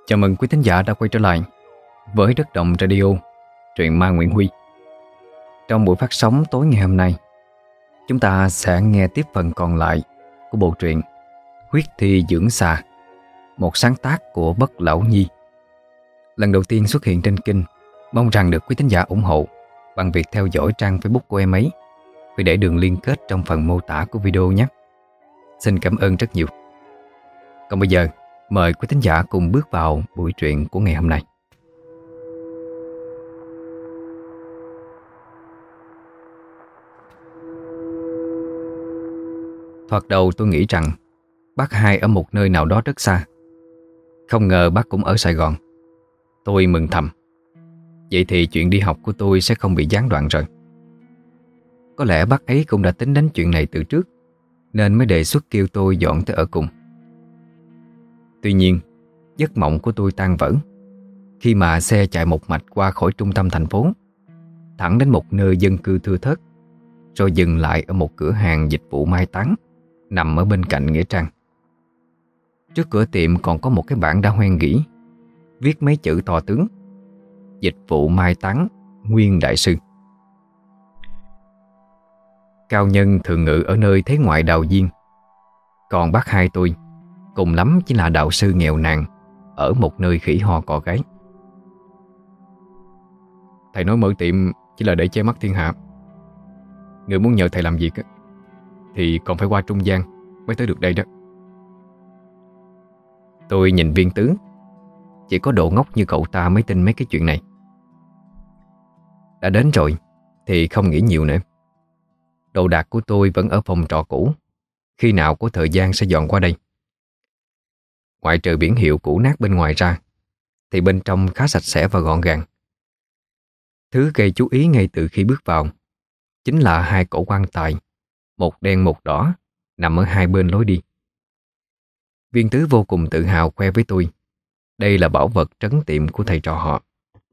Chào mừng quý thính giả đã quay trở lại với Đất Động Radio, truyện ma Nguyễn Huy. Trong buổi phát sóng tối ngày hôm nay, chúng ta sẽ nghe tiếp phần còn lại của bộ truyện Huyết Thi Dưỡng Xà, một sáng tác của Bất Lão Nhi. Lần đầu tiên xuất hiện trên kênh, mong rằng được quý thính giả ủng hộ bằng việc theo dõi trang Facebook của em ấy. Vì để đường liên kết trong phần mô tả của video nhé. Xin cảm ơn rất nhiều. Còn bây giờ, mời quý thính giả cùng bước vào buổi truyện của ngày hôm nay. Thoạt đầu tôi nghĩ rằng bác Hai ở một nơi nào đó rất xa. Không ngờ bác cũng ở Sài Gòn. Tôi mừng thầm. Vậy thì chuyện đi học của tôi sẽ không bị gián đoạn rồi. Có lẽ bác ấy cũng đã tính đến chuyện này từ trước, nên mới đề xuất kêu tôi dọn tới ở cùng. Tuy nhiên, giấc mộng của tôi tan vỡ khi mà xe chạy một mạch qua khỏi trung tâm thành phố, thẳng đến một nơi dân cư thưa thớt, rồi dừng lại ở một cửa hàng dịch vụ mai táng nằm ở bên cạnh nghĩa trang. Trước cửa tiệm còn có một cái bảng đã hoen gỉ, viết mấy chữ to tướng: Dịch vụ mai táng Nguyên Đại Sư. Cao nhân thường ngự ở nơi thế ngoại đào viên, còn bác Hai tôi cùng lắm chỉ là đạo sư nghèo nàn ở một nơi khỉ ho cò gáy. Thầy nói mở tiệm chỉ là để che mắt thiên hạ. Người muốn nhờ thầy làm việc thì còn phải qua trung gian mới tới được đây đó. Tôi nhìn Viên Tứ. Chỉ có độ ngốc như cậu ta mới tin mấy cái chuyện này. Đã đến rồi thì không nghĩ nhiều nữa. Đồ đạc của tôi vẫn ở phòng trọ cũ. Khi nào có thời gian sẽ dọn qua đây. Ngoại trừ biển hiệu cũ nát bên ngoài ra, thì bên trong khá sạch sẽ và gọn gàng. Thứ gây chú ý ngay từ khi bước vào chính là hai cổ quan tài, một đen một đỏ, nằm ở hai bên lối đi. Viên Tứ vô cùng tự hào khoe với tôi đây là bảo vật trấn tiệm của thầy trò họ.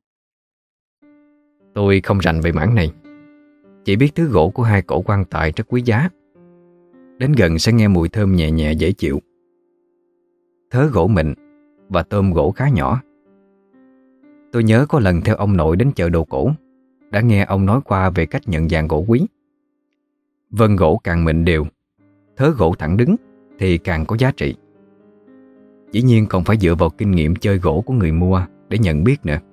Tôi không rành về mảng này, chỉ biết thứ gỗ của hai cổ quan tài rất quý giá. Đến gần sẽ nghe mùi thơm nhẹ nhẹ dễ chịu. Thớ gỗ mịn và tôm gỗ khá nhỏ. Tôi nhớ có lần theo ông nội đến chợ đồ cổ, đã nghe ông nói qua về cách nhận dạng gỗ quý. Vân gỗ càng mịn đều, thớ gỗ thẳng đứng thì càng có giá trị. Dĩ nhiên còn phải dựa vào kinh nghiệm chơi gỗ của người mua để nhận biết nữa.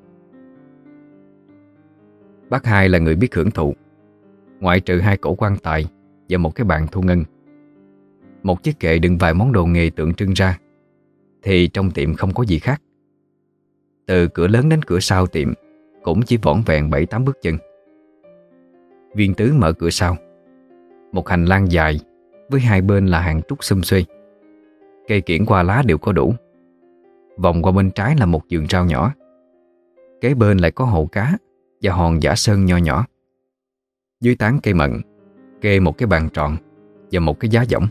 Bác Hai là người biết hưởng thụ. Ngoại trừ hai cổ quan tài và một cái bàn thu ngân, một chiếc kệ đựng vài món đồ nghề tượng trưng ra, thì trong tiệm không có gì khác. Từ cửa lớn đến cửa sau tiệm cũng chỉ vỏn vẹn 7-8 bước chân. Viên Tứ mở cửa sau. Một hành lang dài với hai bên là hàng trúc xum xuê. Cây kiểng qua lá đều có đủ. Vòng qua bên trái là một vườn rau nhỏ. Kế bên lại có hồ cá và hòn giả sơn nho nhỏ. Dưới tán cây mận kê một cái bàn tròn và một cái giá võng.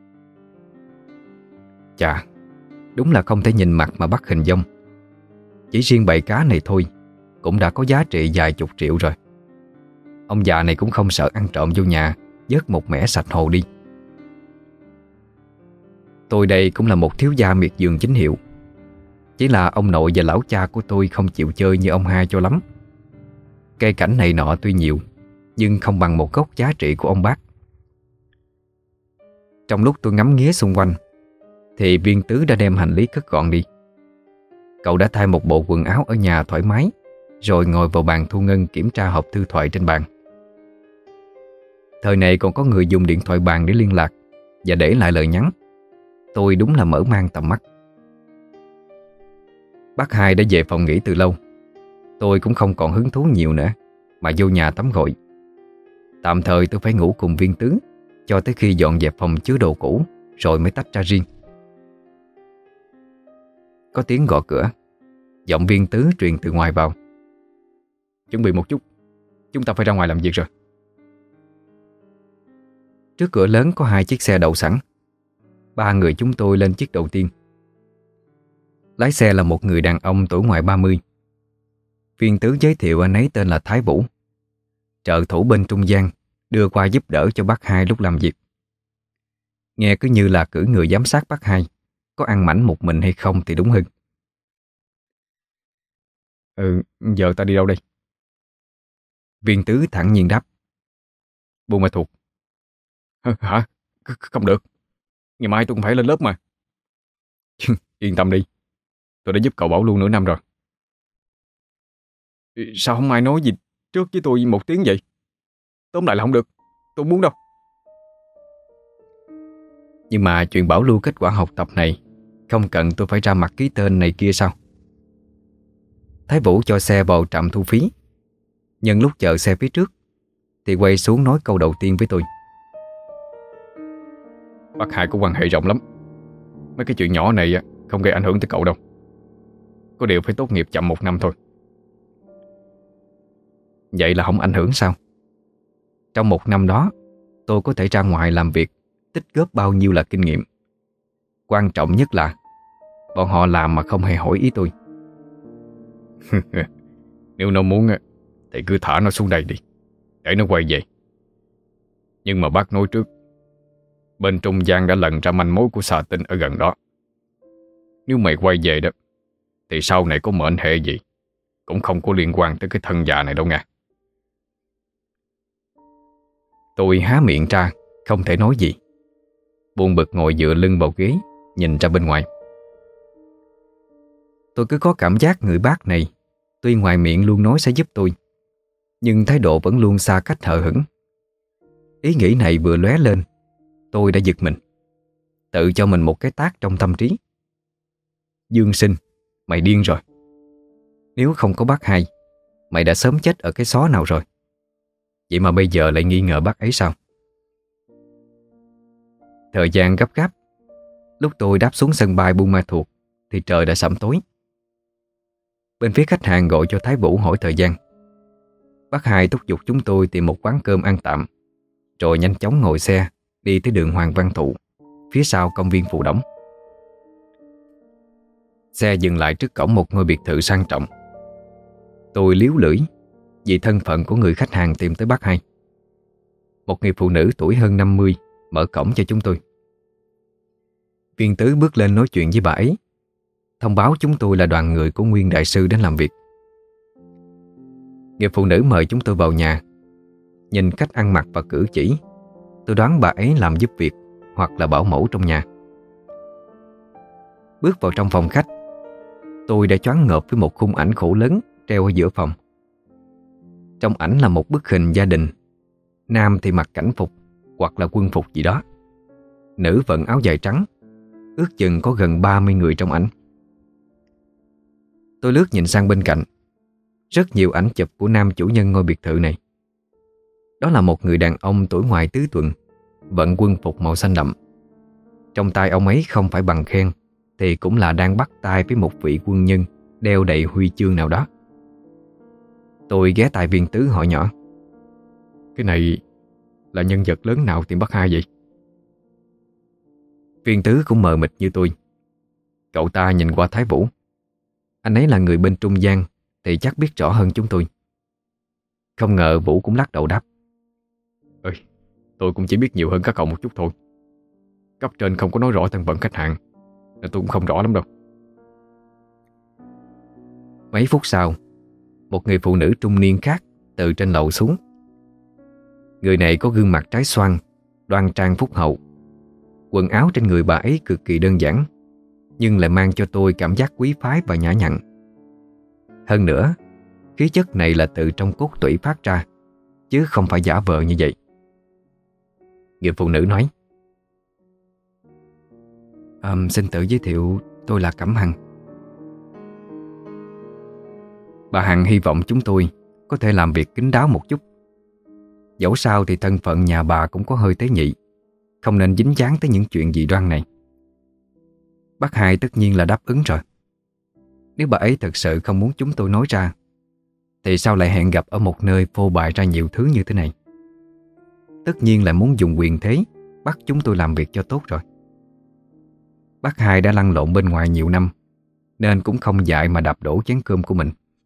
Chà, đúng là không thể nhìn mặt mà bắt hình dong. Chỉ riêng bầy cá này thôi cũng đã có giá trị vài chục triệu rồi. Ông già này cũng không sợ ăn trộm vô nhà vớt một mẻ sạch hồ đi. Tôi đây cũng là một thiếu gia miệt vườn chính hiệu. Chỉ là ông nội và lão cha của tôi không chịu chơi như ông Hai cho lắm. Cây cảnh này nọ tuy nhiều, nhưng không bằng một gốc giá trị của ông bác. Trong lúc tôi ngắm nghía xung quanh thì Viên Tứ đã đem hành lý cất gọn đi. Cậu đã thay một bộ quần áo ở nhà thoải mái, rồi ngồi vào bàn thu ngân kiểm tra hộp thư thoại trên bàn. Thời này còn có người dùng điện thoại bàn để liên lạc và để lại lời nhắn. Tôi đúng là mở mang tầm mắt. Bác Hai đã về phòng nghỉ từ lâu. Tôi cũng không còn hứng thú nhiều nữa, mà vô nhà tắm gội. Tạm thời tôi phải ngủ cùng Viên Tứ cho tới khi dọn dẹp phòng chứa đồ cũ, rồi mới tách ra riêng. Có tiếng gõ cửa. Giọng Viên Tứ truyền từ ngoài vào. Chuẩn bị một chút, chúng ta phải ra ngoài làm việc rồi. Trước cửa lớn có hai chiếc xe đậu sẵn. Ba người chúng tôi lên chiếc đầu tiên. Lái xe là một người đàn ông tuổi ngoài 30. Viên Tứ giới thiệu anh ấy tên là Thái Vũ, trợ thủ bên trung gian, đưa qua giúp đỡ cho bác Hai lúc làm việc. Nghe cứ như là cử người giám sát bác Hai có ăn mảnh một mình hay không thì đúng hơn. Ừ, giờ ta đi đâu đây? Viên Tứ thản nhiên đáp. Buôn Ma Thuột. Hả? Không được. Ngày mai tôi cũng phải lên lớp mà. Yên tâm đi, tôi đã giúp cậu Bảo luôn nửa năm rồi. Sao không ai nói gì trước với tôi một tiếng vậy? Tóm lại là không được. Tôi không muốn đâu. Nhưng mà chuyện bảo lưu kết quả học tập này không cần tôi phải ra mặt ký tên này kia sao? Thái Vũ cho xe vào trạm thu phí. Nhân lúc chờ xe phía trước thì quay xuống nói câu đầu tiên với tôi. Bác Hai có quan hệ rộng lắm. Mấy cái chuyện nhỏ này không gây ảnh hưởng tới cậu đâu. Có điều phải tốt nghiệp chậm 1 năm thôi. Vậy là không ảnh hưởng sao? Trong 1 năm đó tôi có thể ra ngoài làm việc, tích góp bao nhiêu là kinh nghiệm. Quan trọng nhất là bọn họ làm mà không hề hỏi ý tôi. Nếu nó muốn thì cứ thả nó xuống đây đi, để nó quay về. Nhưng mà bác nói trước, bên trung gian đã lần ra manh mối của xà tinh ở gần đó. Nếu mày quay về đó thì sau này có mệnh hệ gì cũng không có liên quan tới cái thân già này đâu nha. Tôi há miệng ra không thể nói gì, buồn bực ngồi dựa lưng vào ghế, nhìn ra bên ngoài. Tôi cứ có cảm giác người bác này tuy ngoài miệng luôn nói sẽ giúp tôi, nhưng thái độ vẫn luôn xa cách hờ hững. Ý nghĩ này vừa lóe lên, tôi đã giật mình, tự cho mình một cái tát trong tâm trí. Dương Sinh, mày điên rồi. Nếu không có bác Hai, mày đã sớm chết ở cái xó nào rồi. Vậy mà bây giờ lại nghi ngờ bác ấy sao? Thời gian gấp gáp. Lúc tôi đáp xuống sân bay Buôn Ma Thuột thì trời đã sẩm tối. Bên phía khách hàng gọi cho Thái Vũ hỏi thời gian. Bác Hai thúc giục chúng tôi tìm một quán cơm ăn tạm, rồi nhanh chóng ngồi xe đi tới đường Hoàng Văn Thụ, phía sau công viên Phù Đổng. Xe dừng lại trước cổng một ngôi biệt thự sang trọng. Tôi líu lưỡi vì thân phận của người khách hàng tìm tới bác Hai. Một người phụ nữ tuổi hơn 50 mở cổng cho chúng tôi. Viên Tứ bước lên nói chuyện với bà ấy, thông báo chúng tôi là đoàn người của Nguyên Đại Sư đến làm việc. Người phụ nữ mời chúng tôi vào nhà. Nhìn cách ăn mặc và cử chỉ, tôi đoán bà ấy làm giúp việc hoặc là bảo mẫu trong nhà. Bước vào trong phòng khách, tôi đã choáng ngợp với một khung ảnh khổ lớn treo ở giữa phòng. Trong ảnh là một bức hình gia đình. Nam thì mặc cảnh phục hoặc là quân phục gì đó, nữ vận áo dài trắng. Ước chừng có gần 30 người trong ảnh. Tôi lướt nhìn sang bên cạnh. Rất nhiều ảnh chụp của nam chủ nhân ngôi biệt thự này. Đó là một người đàn ông tuổi ngoài tứ tuần, vận quân phục màu xanh đậm. Trong tay ông ấy không phải bằng khen thì cũng là đang bắt tay với một vị quân nhân đeo đầy huy chương nào đó. Tôi ghé tai Viên Tứ hỏi nhỏ. Cái này là nhân vật lớn nào tìm bác Hai vậy? Viên Tứ cũng mờ mịt như tôi. Cậu ta nhìn qua Thái Vũ. Anh ấy là người bên trung gian thì chắc biết rõ hơn chúng tôi. Không ngờ Vũ cũng lắc đầu đáp. Ơi, tôi cũng chỉ biết nhiều hơn các cậu một chút thôi. Cấp trên không có nói rõ thân phận khách hàng nên tôi cũng không rõ lắm đâu. Mấy phút sau, một người phụ nữ trung niên khác từ trên lầu xuống. Người này có gương mặt trái xoan, đoan trang phúc hậu. Quần áo trên người bà ấy cực kỳ đơn giản, nhưng lại mang cho tôi cảm giác quý phái và nhã nhặn. Hơn nữa, khí chất này là từ trong cốt tủy phát ra, chứ không phải giả vờ như vậy. Người phụ nữ nói. Xin tự giới thiệu, tôi là Cẩm Hằng. Bà Hằng hy vọng chúng tôi có thể làm việc kín đáo một chút. Dẫu sao thì thân phận nhà bà cũng có hơi tế nhị, không nên dính dáng tới những chuyện dị đoan này. Bác Hai tất nhiên là đáp ứng rồi. Nếu bà ấy thật sự không muốn chúng tôi nói ra thì sao lại hẹn gặp ở một nơi phô bày ra nhiều thứ như thế này? Tất nhiên là muốn dùng quyền thế bắt chúng tôi làm việc cho tốt rồi. Bác Hai đã lăn lộn bên ngoài nhiều năm nên cũng không dại mà đạp đổ chén cơm của mình.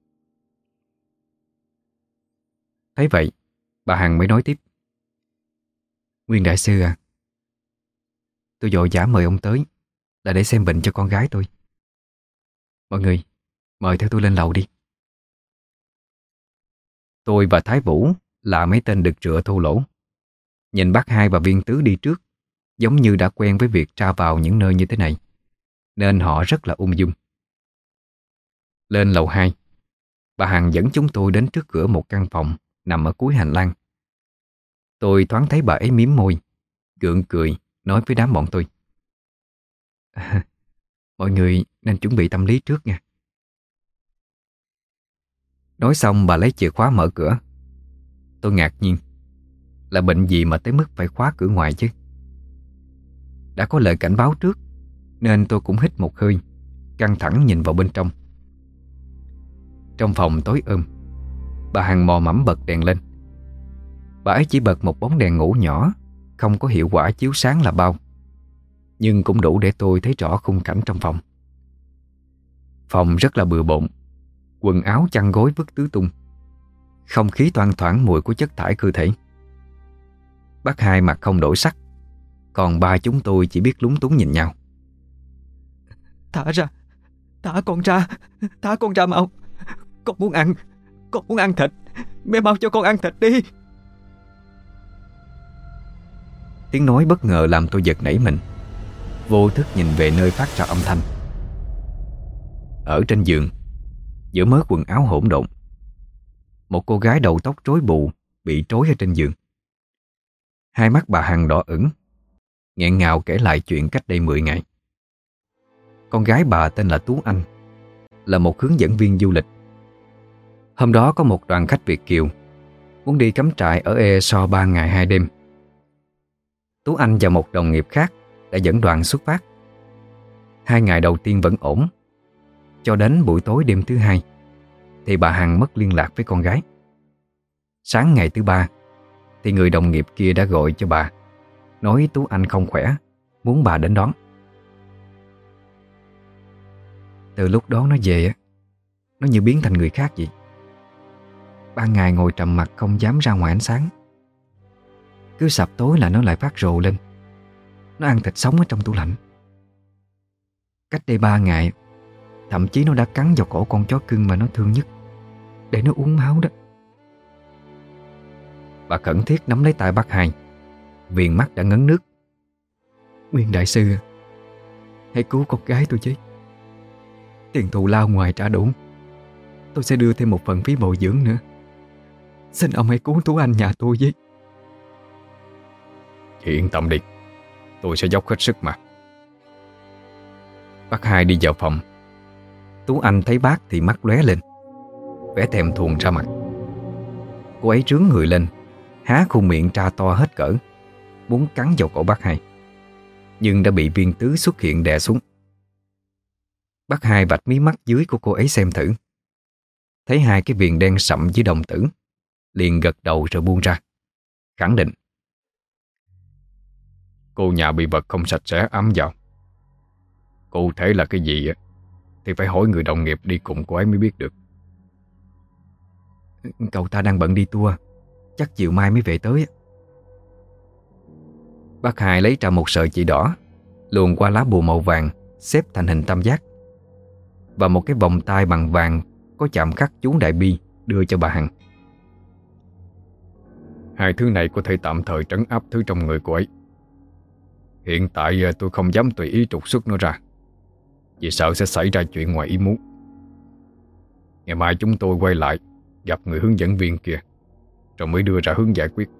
Thấy vậy, bà Hằng mới nói tiếp. Nguyên Đại Sư à, tôi vội vã mời ông tới là để xem bệnh cho con gái tôi. Mọi người, mời theo tôi lên lầu đi. Tôi và Thái Vũ là mấy tên đực rửa thô lỗ. Nhìn bác hai và viên tứ đi trước, giống như đã quen với việc ra vào những nơi như thế này, nên họ rất là ung dung. Lên lầu 2, bà Hằng dẫn chúng tôi đến trước cửa một căn phòng nằm ở cuối hành lang. Tôi thoáng thấy bà ấy mím môi, gượng cười, nói với đám bọn tôi: Mọi người nên chuẩn bị tâm lý trước nha. Nói xong bà lấy chìa khóa mở cửa. Tôi ngạc nhiên, là bệnh gì mà tới mức phải khóa cửa ngoài chứ? Đã có lời cảnh báo trước, nên tôi cũng hít một hơi, căng thẳng nhìn vào bên trong. Trong phòng tối bà Hằng mò mẫm bật đèn lên. Bà ấy chỉ bật một bóng đèn ngủ nhỏ, không có hiệu quả chiếu sáng là bao, nhưng cũng đủ để tôi thấy rõ khung cảnh trong phòng. Phòng rất là bừa bộn, quần áo chăn gối vứt tứ tung, không khí thoang thoảng mùi của chất thải cơ thể. Bác hai mặt không đổi sắc, còn ba chúng tôi chỉ biết lúng túng nhìn nhau. Thả ra, thả con ra mau. Con muốn ăn thịt. Mẹ mau cho con ăn thịt đi. Tiếng nói bất ngờ làm tôi giật nảy mình, vô thức nhìn về nơi phát ra âm thanh. Ở trên giường, giữa mớ quần áo hỗn độn, một cô gái đầu tóc rối bù bị trói ở trên giường. Hai mắt bà Hằng đỏ ửng, nghẹn ngào kể lại chuyện cách đây 10 ngày. Con gái bà tên là Tú Anh, là một hướng dẫn viên du lịch. Hôm đó có một đoàn khách Việt kiều muốn đi cắm trại ở Ê-so 3 ngày 2 đêm. Tú Anh và một đồng nghiệp khác đã dẫn đoàn xuất phát. 2 ngày đầu tiên vẫn ổn, cho đến buổi tối đêm thứ 2 thì bà Hằng mất liên lạc với con gái. Sáng ngày thứ 3 thì người đồng nghiệp kia đã gọi cho bà, nói Tú Anh không khỏe, muốn bà đến đón. Từ lúc đó nó về, nó như biến thành người khác vậy. Ban ngày ngồi trầm mặc không dám ra ngoài ánh sáng, cứ sập tối là nó lại phát rồ lên. Nó ăn thịt sống ở trong tủ lạnh. Cách đây 3 ngày, thậm chí nó đã cắn vào cổ con chó cưng mà nó thương nhất, để nó uống máu đó. Bà khẩn thiết nắm lấy tay bác hai, viền mắt đã ngấn nước. Nguyên đại sư, hãy cứu con gái tôi chứ. Tiền thù lao ngoài trả đủ, tôi sẽ đưa thêm một phần phí bồi dưỡng nữa. Xin ông hãy cứu Tú Anh nhà tôi với. Chị yên tâm đi, tôi sẽ dốc hết sức mà. Bác hai đi vào phòng. Tú Anh thấy bác thì mắt lóe lên, vẻ thèm thuồng ra mặt. Cô ấy trướng người lên, há khuôn miệng tra to hết cỡ, muốn cắn vào cổ bác hai, nhưng đã bị viên tứ xuất hiện đè xuống. Bác hai vạch mí mắt dưới của cô ấy xem thử, thấy 2 cái viền đen sậm dưới đồng tử, liền gật đầu rồi buông ra, khẳng định: Cô nhà bị vật không sạch sẽ ấm vào. Cụ thể là cái gì thì phải hỏi người đồng nghiệp đi cùng cô ấy mới biết được. Cậu ta đang bận đi tour, chắc chiều mai mới về tới. Bác hai lấy ra một sợi chỉ đỏ, luồn qua lá bùa màu vàng xếp thành hình tam giác, và một cái vòng tay bằng vàng có chạm khắc chú Đại Bi đưa cho bà Hằng. 2 thứ này có thể tạm thời trấn áp thứ trong người cô ấy. Hiện tại tôi không dám tùy ý trục xuất nó ra, vì sợ sẽ xảy ra chuyện ngoài ý muốn. Ngày mai chúng tôi quay lại gặp người hướng dẫn viên kia, rồi mới đưa ra hướng giải quyết.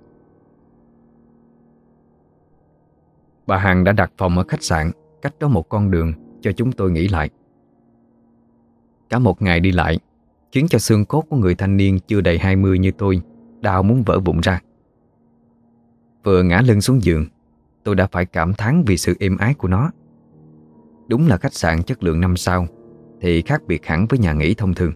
Bà Hằng đã đặt phòng ở khách sạn cách đó một con đường cho chúng tôi nghỉ lại. Cả một ngày đi lại khiến cho xương cốt của người thanh niên chưa đầy 20 như tôi đau muốn vỡ bụng ra. Vừa ngã lưng xuống giường, tôi đã phải cảm thán vì sự êm ái của nó. Đúng là khách sạn chất lượng 5 sao thì khác biệt hẳn với nhà nghỉ thông thường.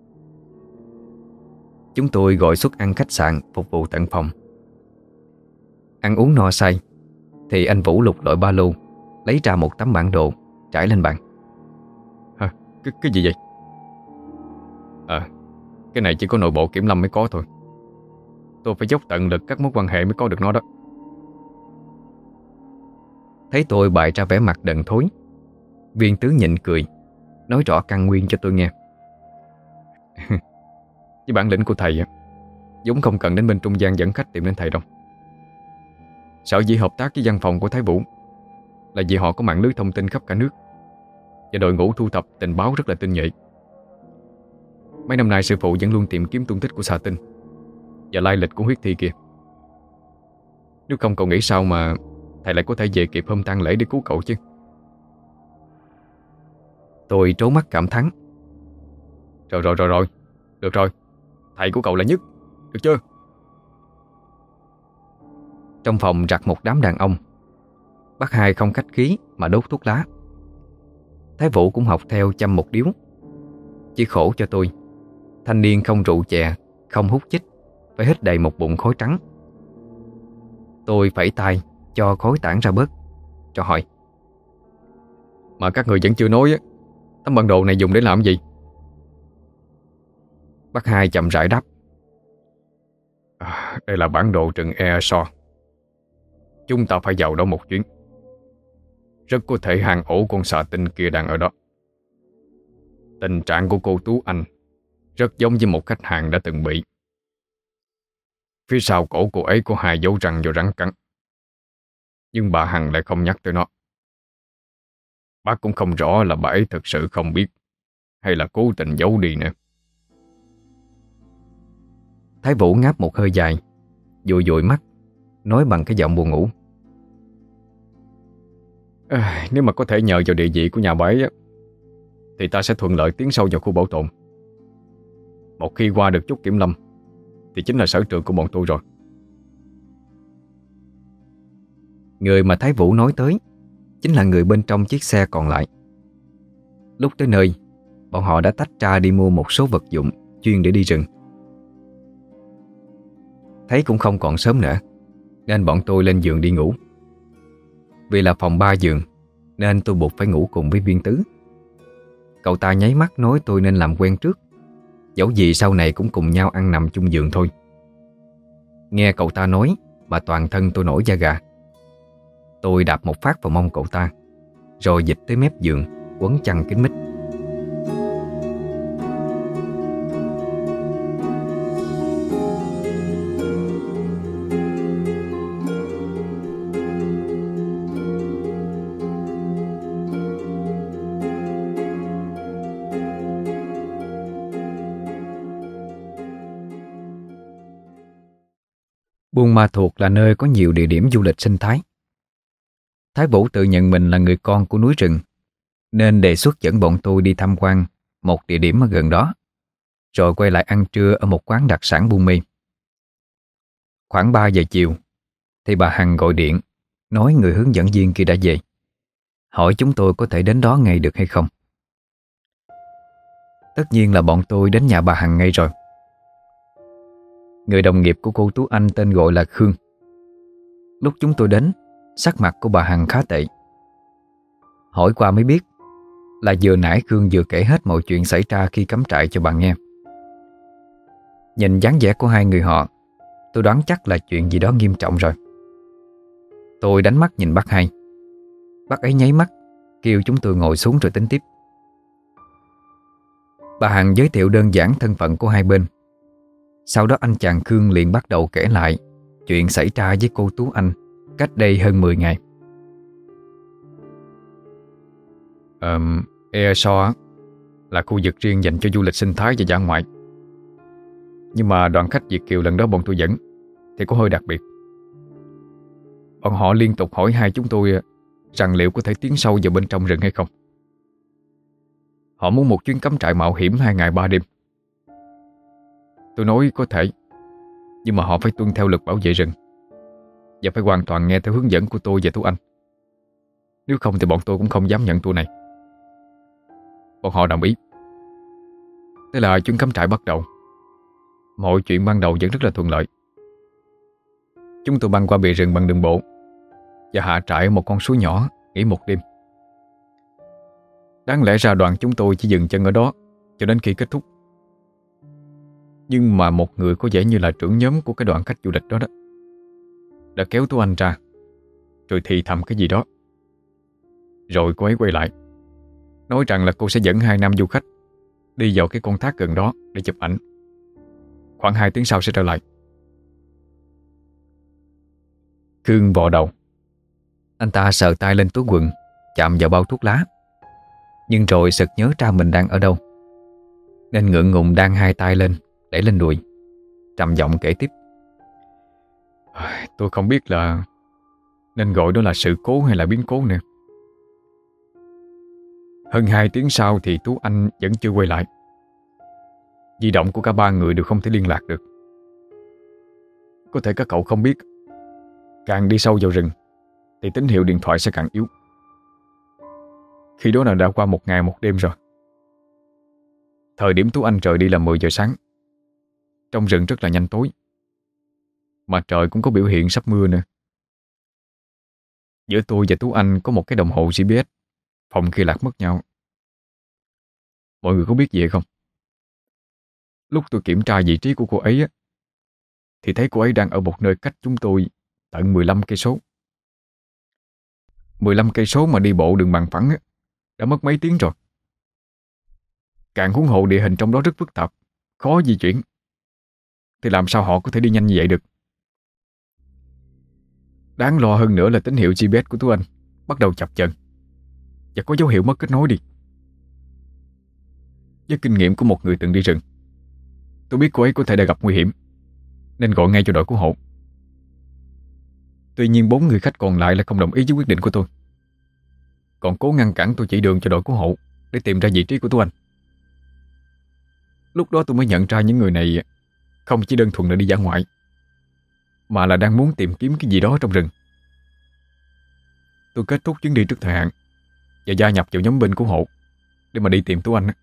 Chúng tôi gọi suất ăn khách sạn phục vụ tận phòng. Ăn uống no say thì anh Vũ lục lọi ba lô, lấy ra một tấm bản đồ trải lên bàn. Hả? Cái gì vậy? Cái này chỉ có nội bộ kiểm lâm mới có thôi. Tôi phải dốc tận lực các mối quan hệ mới có được nó đó. Thấy tôi bày ra vẻ mặt đần thối, viên tứ nhịn cười, nói rõ căn nguyên cho tôi nghe. Với bản lĩnh của thầy Dũng không cần đến bên trung gian dẫn khách tìm đến thầy đâu. Sở dĩ hợp tác với văn phòng của Thái Vũ là vì họ có mạng lưới thông tin khắp cả nước và đội ngũ thu thập tình báo rất là tinh nhuệ. Mấy năm nay sư phụ vẫn luôn tìm kiếm tung tích của xà tinh và lai lịch của huyết thi kia. Nếu không cậu nghĩ sao mà thầy lại có thể về kịp hôm tang lễ để cứu cậu chứ? Tôi trố mắt cảm thán. Rồi, được rồi. Thầy của cậu là nhất, được chưa? Trong phòng rặt một đám đàn ông. Bác Hai không khách khí mà đốt thuốc lá. Thái Vũ cũng học theo châm một điếu. Chỉ khổ cho tôi, thanh niên không rượu chè, không hút chích, phải hít đầy một bụng khói trắng. Tôi phẩy tay cho khói tản ra bớt, cho hỏi: Mà các người vẫn chưa nói á, tấm bản đồ này dùng để làm gì? Bác Hai chậm rãi đáp: Đây là bản đồ rừng Earshot. Chúng ta phải vào đó một chuyến. Rất có thể hang ổ con xà tinh kia đang ở đó. Tình trạng của cô Tú Anh rất giống với một khách hàng đã từng bị. Phía sau cổ cô ấy có 2 dấu răng do rắn cắn. Nhưng bà Hằng lại không nhắc tới nó. Bác cũng không rõ là bà ấy thực sự không biết hay là cố tình giấu đi nữa. Thái Vũ ngáp một hơi dài, dụi dụi mắt, nói bằng cái giọng buồn ngủ: Nếu mà có thể nhờ vào địa vị của nhà bà ấy á, thì ta sẽ thuận lợi tiến sâu vào khu bảo tồn. Một khi qua được chút kiểm lâm thì chính là sở trường của bọn tôi rồi. Người mà Thái Vũ nói tới chính là người bên trong chiếc xe còn lại. Lúc tới nơi, bọn họ đã tách ra đi mua một số vật dụng chuyên để đi rừng. Thấy cũng không còn sớm nữa, nên bọn tôi lên giường đi ngủ. Vì là phòng 3 giường nên tôi buộc phải ngủ cùng với Viên Tứ. Cậu ta nháy mắt nói tôi nên làm quen trước, dẫu gì sau này cũng cùng nhau ăn nằm chung giường thôi. Nghe cậu ta nói mà toàn thân tôi nổi da gà. Tôi đạp một phát vào mông cậu ta, rồi dịch tới mép giường, quấn chăn kín mít. Buôn Ma Thuột là nơi có nhiều địa điểm du lịch sinh thái. Thái Vũ tự nhận mình là người con của núi rừng, nên đề xuất dẫn bọn tôi đi tham quan một địa điểm ở gần đó, rồi quay lại ăn trưa ở một quán đặc sản Buôn Mê. Khoảng 3 giờ chiều thì bà Hằng gọi điện nói người hướng dẫn viên kia đã về, hỏi chúng tôi có thể đến đó ngay được hay không. Tất nhiên là bọn tôi đến nhà bà Hằng ngay rồi. Người đồng nghiệp của cô Tú Anh tên gọi là Khương. Lúc chúng tôi đến, sắc mặt của bà Hằng khá tệ. Hỏi qua mới biết là vừa nãy Khương vừa kể hết mọi chuyện xảy ra khi cắm trại cho bà nghe. Nhìn dáng vẻ của hai người họ, tôi đoán chắc là chuyện gì đó nghiêm trọng rồi. Tôi đánh mắt nhìn bác Hai. Bác ấy nháy mắt, kêu chúng tôi ngồi xuống rồi tính tiếp. Bà Hằng giới thiệu đơn giản thân phận của hai bên. Sau đó anh chàng Khương liền bắt đầu kể lại chuyện xảy ra với cô Tú Anh cách đây hơn 10 ngày. Earshot là khu vực riêng dành cho du lịch sinh thái và dã ngoại. Nhưng mà đoàn khách Việt kiều lần đó bọn tôi dẫn thì có hơi đặc biệt. Bọn họ liên tục hỏi hai chúng tôi rằng liệu có thể tiến sâu vào bên trong rừng hay không. Họ muốn một chuyến cắm trại mạo hiểm 2 ngày 3 đêm. Tôi nói có thể, nhưng mà họ phải tuân theo luật bảo vệ rừng và phải hoàn toàn nghe theo hướng dẫn của tôi và Tú Anh. Nếu không thì bọn tôi cũng không dám nhận tour này. Bọn họ đồng ý. Thế là chuyến cắm trại bắt đầu. Mọi chuyện ban đầu vẫn rất là thuận lợi. Chúng tôi băng qua bìa rừng bằng đường bộ và hạ trại ở một con suối nhỏ, nghỉ một đêm. Đáng lẽ ra đoàn chúng tôi chỉ dừng chân ở đó cho đến khi kết thúc. Nhưng mà một người có vẻ như là trưởng nhóm của cái đoàn khách du lịch đó đã kéo Tú Anh ra, rồi thì thầm cái gì đó. Rồi cô ấy quay lại, nói rằng là cô sẽ dẫn 2 nam du khách đi vào cái con thác gần đó để chụp ảnh. Khoảng 2 tiếng sau sẽ trở lại. Khương vò đầu. Anh ta sờ tay lên túi quần, chạm vào bao thuốc lá, nhưng rồi sực nhớ ra mình đang ở đâu, nên ngượng ngùng đan hai tay lên, đẩy lên đùi, trầm giọng kể tiếp. Tôi không biết là nên gọi đó là sự cố hay là biến cố nữa. Hơn 2 tiếng sau thì Tú Anh vẫn chưa quay lại. Di động của cả ba người đều không thể liên lạc được. Có thể các cậu không biết, càng đi sâu vào rừng thì tín hiệu điện thoại sẽ càng yếu. Khi đó là đã qua 1 ngày 1 đêm rồi. Thời điểm Tú Anh rời đi là 10 giờ sáng. Trong rừng rất là nhanh tối, mà trời cũng có biểu hiện sắp mưa nữa. Giữa tôi và Tú Anh có một cái đồng hồ GPS phòng khi lạc mất nhau. Mọi người có biết gì hay không? Lúc tôi kiểm tra vị trí của cô ấy á, thì thấy cô ấy đang ở một nơi cách chúng tôi tận 15 cây số. 15 cây số mà đi bộ đường bằng phẳng á, đã mất mấy tiếng rồi. Càng huống hộ địa hình trong đó rất phức tạp, khó di chuyển, thì làm sao họ có thể đi nhanh như vậy được? Đáng lo hơn nữa là tín hiệu GPS của Tú Anh bắt đầu chập chờn và có dấu hiệu mất kết nối đi. Với kinh nghiệm của một người từng đi rừng, tôi biết cô ấy có thể đã gặp nguy hiểm, nên gọi ngay cho đội cứu hộ. Tuy nhiên 4 người khách còn lại là không đồng ý với quyết định của tôi, còn cố ngăn cản tôi chỉ đường cho đội cứu hộ để tìm ra vị trí của Tú Anh. Lúc đó tôi mới nhận ra những người này không chỉ đơn thuần là đi dã ngoại, mà là đang muốn tìm kiếm cái gì đó trong rừng. Tôi kết thúc chuyến đi trước thời hạn và gia nhập vào nhóm binh cứu hộ để mà đi tìm Tú Anh.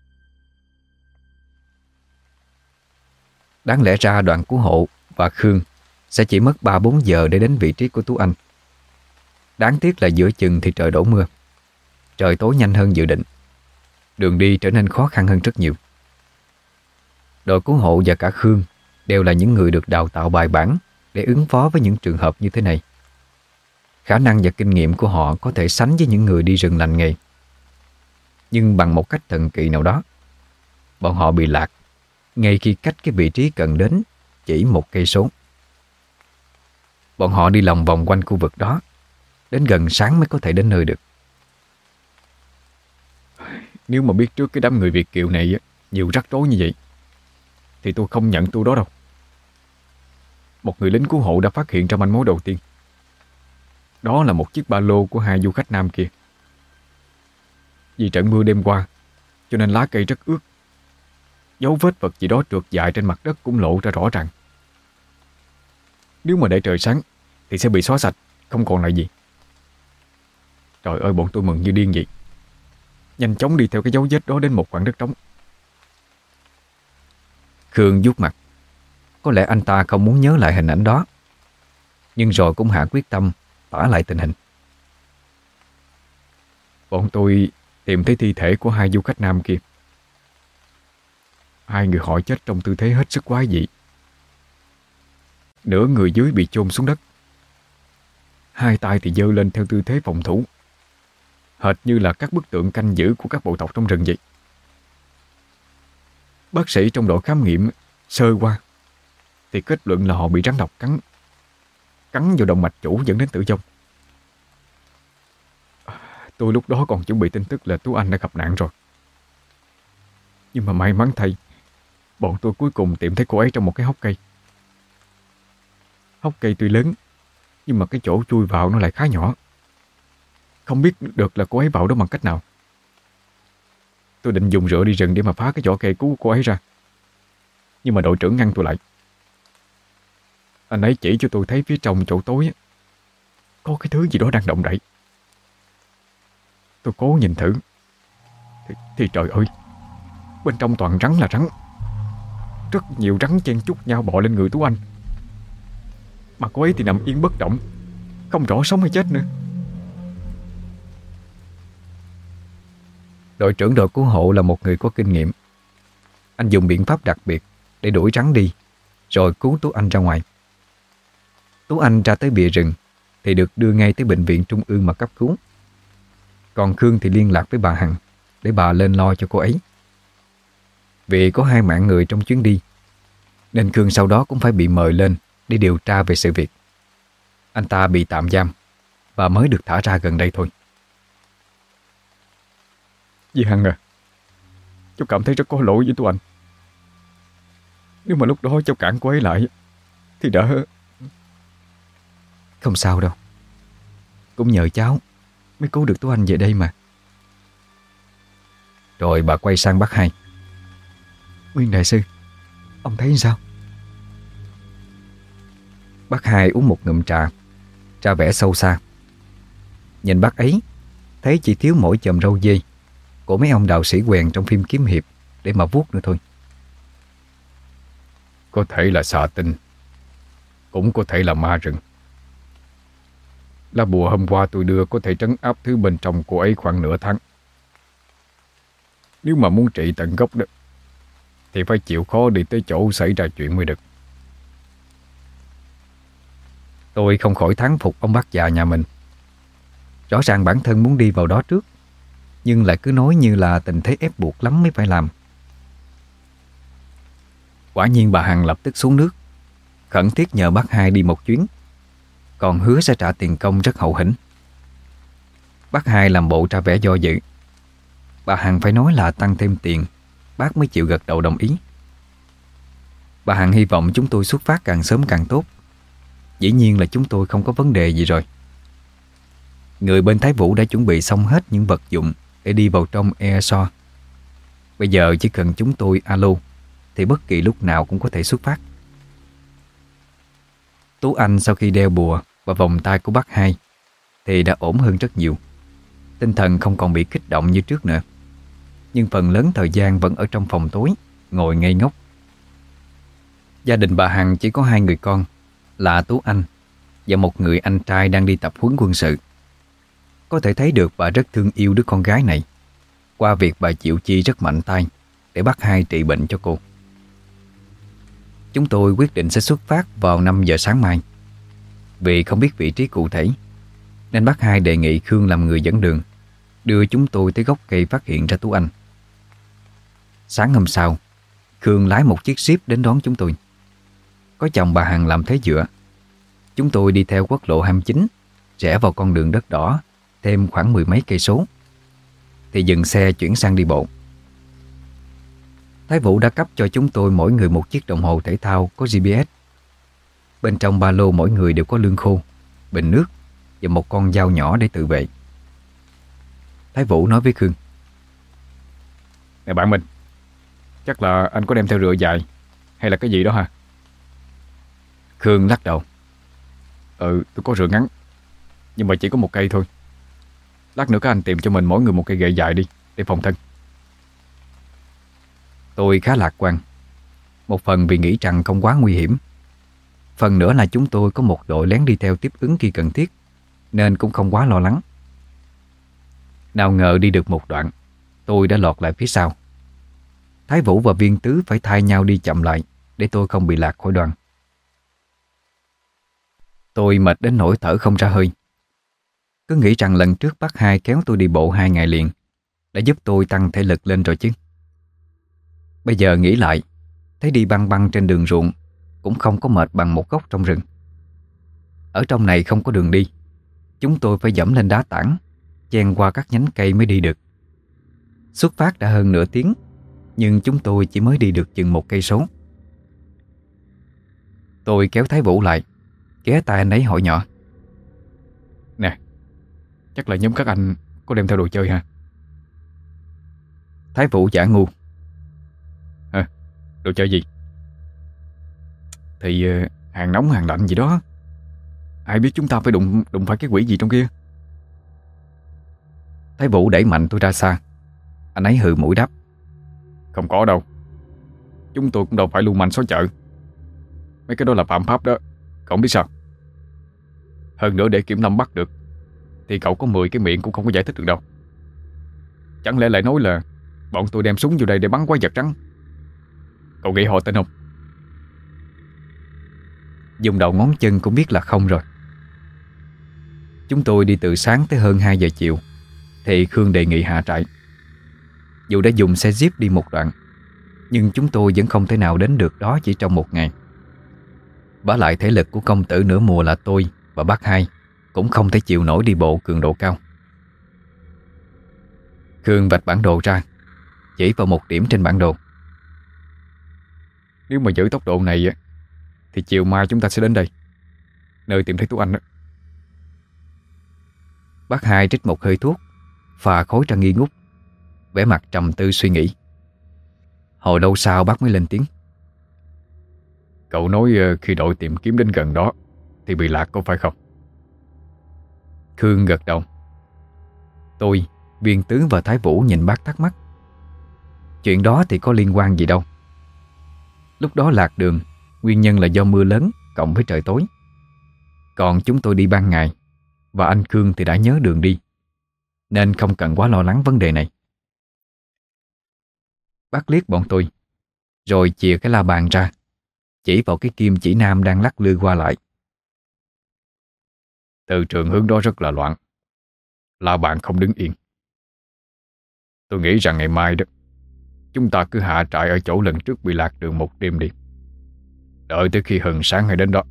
Đáng lẽ ra đoàn cứu hộ và Khương sẽ chỉ mất 3-4 giờ để đến vị trí của Tú Anh. Đáng tiếc là giữa chừng thì trời đổ mưa. Trời tối nhanh hơn dự định. Đường đi trở nên khó khăn hơn rất nhiều. Đội cứu hộ và cả Khương đều là những người được đào tạo bài bản để ứng phó với những trường hợp như thế này. Khả năng và kinh nghiệm của họ có thể sánh với những người đi rừng lành nghề. Nhưng bằng một cách thần kỳ nào đó, bọn họ bị lạc ngay khi cách cái vị trí cần đến chỉ 1 cây số. Bọn họ đi lòng vòng quanh khu vực đó, đến gần sáng mới có thể đến nơi được. Nếu mà biết trước cái đám người Việt kiều này nhiều rắc rối như vậy thì tôi không nhận tôi đó đâu. Một người lính cứu hộ đã phát hiện ra manh mối đầu tiên. Đó là một chiếc ba lô của 2 du khách nam kia. Vì trận mưa đêm qua cho nên lá cây rất ướt. Dấu vết vật gì đó trượt dài trên mặt đất cũng lộ ra rõ ràng. Nếu mà để trời sáng thì sẽ bị xóa sạch, không còn lại gì. Trời ơi, bọn tôi mừng như điên vậy. Nhanh chóng đi theo cái dấu vết đó đến một khoảng đất trống. Khương vuốt mặt. Có lẽ anh ta không muốn nhớ lại hình ảnh đó, nhưng rồi cũng hạ quyết tâm tả lại tình hình. Bọn tôi tìm thấy thi thể của 2 du khách nam kia. 2 người họ chết trong tư thế hết sức quái dị. Nửa người dưới bị chôn xuống đất, 2 tay thì giơ lên theo tư thế phòng thủ, hệt như là các bức tượng canh giữ của các bộ tộc trong rừng vậy. Bác sĩ trong đội khám nghiệm sơ qua thì kết luận là họ bị rắn độc cắn vào động mạch chủ dẫn đến tử vong. Tôi lúc đó còn chuẩn bị tin tức là Tú Anh đã gặp nạn rồi. Nhưng mà may mắn thay, bọn tôi cuối cùng tìm thấy cô ấy trong một cái hốc cây. Hốc cây tuy lớn, nhưng mà cái chỗ chui vào nó lại khá nhỏ. Không biết được là cô ấy vào đó bằng cách nào. Tôi định dùng rựa đi rừng để mà phá cái vỏ cây cứu cô ấy ra, nhưng mà đội trưởng ngăn tôi lại. Anh ấy chỉ cho tôi thấy phía trong chỗ tối có cái thứ gì đó đang động đậy. Tôi cố nhìn thử thì trời ơi, bên trong toàn rắn là rắn. Rất nhiều rắn chen chúc nhau bò lên người Tú Anh. Mà cô ấy thì nằm yên bất động, không rõ sống hay chết nữa. Đội trưởng đội cứu hộ là một người có kinh nghiệm. Anh dùng biện pháp đặc biệt để đuổi rắn đi, rồi cứu Tú Anh ra ngoài. Tú Anh ra tới bìa rừng thì được đưa ngay tới bệnh viện trung ương mà cấp cứu. Còn Khương thì liên lạc với bà Hằng để bà lên lo cho cô ấy. Vì có 2 mạng người trong chuyến đi, nên Khương sau đó cũng phải bị mời lên để điều tra về sự việc. Anh ta bị tạm giam và mới được thả ra gần đây thôi. Dì Hằng à, cháu cảm thấy rất có lỗi với tụi anh. Nếu mà lúc đó cháu cản cô ấy lại thì đỡ. Không sao đâu. Cũng nhờ cháu mới cứu được Tú Anh về đây mà. Rồi bà quay sang bác Hai. Nguyên đại sư, ông thấy sao? Bác Hai uống một ngụm trà, ra vẻ sâu xa. Nhìn bác ấy, thấy chỉ thiếu mỗi chòm râu dê của mấy ông đạo sĩ quèn trong phim kiếm hiệp để mà vuốt nữa thôi. Có thể là xà tinh, cũng có thể là ma rừng. Lá bùa hôm qua tôi đưa có thể trấn áp thứ bên trong cô ấy khoảng nửa tháng. Nếu mà muốn trị tận gốc đó thì phải chịu khó đi tới chỗ xảy ra chuyện mới được. Tôi không khỏi thán phục ông bác già nhà mình. Rõ ràng bản thân muốn đi vào đó trước, nhưng lại cứ nói như là tình thế ép buộc lắm mới phải làm. Quả nhiên bà Hằng lập tức xuống nước, khẩn thiết nhờ bác Hai đi một chuyến, còn hứa sẽ trả tiền công rất hậu hĩnh. Bác Hai làm bộ ra vẻ do dự. Bà Hằng phải nói là tăng thêm tiền, bác mới chịu gật đầu đồng ý. Bà Hằng hy vọng chúng tôi xuất phát càng sớm càng tốt. Dĩ nhiên là chúng tôi không có vấn đề gì rồi. Người bên Thái Vũ đã chuẩn bị xong hết những vật dụng để đi vào trong Airshore. Bây giờ chỉ cần chúng tôi alo thì bất kỳ lúc nào cũng có thể xuất phát. Tú Anh sau khi đeo bùa và vòng tay của bác Hai thì đã ổn hơn rất nhiều. Tinh thần không còn bị kích động như trước nữa. Nhưng phần lớn thời gian vẫn ở trong phòng tối, ngồi ngây ngốc. Gia đình bà Hằng chỉ có 2 người con là Tú Anh và một người anh trai đang đi tập huấn quân sự. Có thể thấy được bà rất thương yêu đứa con gái này qua việc bà chịu chi rất mạnh tay để bác Hai trị bệnh cho cô. Chúng tôi quyết định sẽ xuất phát vào 5 giờ sáng mai. Vì không biết vị trí cụ thể nên bác Hai đề nghị Khương làm người dẫn đường, đưa chúng tôi tới gốc cây phát hiện ra Tú Anh. Sáng hôm sau, Khương lái một chiếc Jeep đến đón chúng tôi. Có chồng bà Hằng làm thế dựa. Chúng tôi đi theo quốc lộ 29, rẽ vào con đường đất đỏ thêm khoảng 10 mấy cây số thì dừng xe chuyển sang đi bộ. Thái Vũ đã cấp cho chúng tôi mỗi người một chiếc đồng hồ thể thao có GPS. Bên trong ba lô mỗi người đều có lương khô, bình nước và một con dao nhỏ để tự vệ. Thái Vũ nói với Khương: Nè bạn mình, chắc là anh có đem theo rựa dài hay là cái gì đó hả? Khương lắc đầu: Tôi có rựa ngắn, nhưng mà chỉ có một cây thôi. Lát nữa các anh tìm cho mình mỗi người một cây gậy dài đi, để phòng thân. Tôi khá lạc quan. Một phần vì nghĩ rằng không quá nguy hiểm, phần nữa là chúng tôi có một đội lén đi theo tiếp ứng khi cần thiết, nên cũng không quá lo lắng. Nào ngờ đi được một đoạn, tôi đã lọt lại phía sau. Thái Vũ và Viên Tứ phải thay nhau đi chậm lại để tôi không bị lạc khỏi đoàn. Tôi mệt đến nỗi thở không ra hơi. Cứ nghĩ rằng lần trước bác Hai kéo tôi đi bộ 2 ngày liền đã giúp tôi tăng thể lực lên rồi chứ. Bây giờ nghĩ lại, thấy đi băng băng trên đường ruộng cũng không có mệt bằng một góc trong rừng. Ở trong này không có đường đi, chúng tôi phải dẫm lên đá tảng, chen qua các nhánh cây mới đi được. Xuất phát đã hơn nửa tiếng, nhưng chúng tôi chỉ mới đi được chừng 1 cây số. Tôi kéo Thái Vũ lại, ghé tai anh ấy hỏi nhỏ: Nè, chắc là nhóm các anh có đem theo đồ chơi hả? Thái Vũ giả ngu: Đồ chơi gì? Thì hàng nóng hàng lạnh gì đó. Ai biết chúng ta phải đụng phải cái quỷ gì trong kia. Thái Vũ đẩy mạnh tôi ra xa. Anh ấy hừ mũi đáp: Không có đâu. Chúng tôi cũng đâu phải lưu manh xó chợ. Mấy cái đó là phạm pháp đó. Cậu không biết sao? Hơn nữa để kiểm lâm bắt được thì cậu có 10 cái miệng cũng không có giải thích được đâu. Chẳng lẽ lại nói là bọn tôi đem súng vô đây để bắn quái vật trắng? Cậu nghĩ họ tin không? Dùng đầu ngón chân cũng biết là không rồi. Chúng tôi đi từ sáng tới hơn 2 giờ chiều thì Khương đề nghị hạ trại. Dù đã dùng xe Jeep đi một đoạn Nhưng chúng tôi vẫn không thể nào đến được đó chỉ trong một ngày. Vả lại thể lực của công tử nửa mùa là tôi và bác hai cũng không thể chịu nổi đi bộ cường độ cao. Khương vạch bản đồ ra, chỉ vào một điểm trên bản đồ. Nếu mà giữ tốc độ này thì chiều mai chúng ta sẽ đến đây, nơi tìm thấy Tú Anh đó. Bác hai trích một hơi thuốc, phà khói ra nghi ngút, vẻ mặt trầm tư suy nghĩ. Hồi lâu sau bác mới lên tiếng. Cậu nói khi đội tìm kiếm đến gần đó thì bị lạc có phải không? Khương gật đầu. Tôi, Viên Tứ và Thái Vũ nhìn bác thắc mắc. Chuyện đó thì có liên quan gì đâu. Lúc đó lạc đường, nguyên nhân là do mưa lớn cộng với trời tối. Còn chúng tôi đi ban ngày, và anh Khương thì đã nhớ đường đi, nên không cần quá lo lắng vấn đề này. Bác liếc bọn tôi, rồi chìa cái la bàn ra, chỉ vào cái kim chỉ nam đang lắc lư qua lại. Từ trường hướng đó rất là loạn, la bàn không đứng yên. Tôi nghĩ rằng ngày mai đó chúng ta cứ hạ trại ở chỗ lần trước bị lạc đường một đêm đi, đợi tới khi hừng sáng hãy đến đó.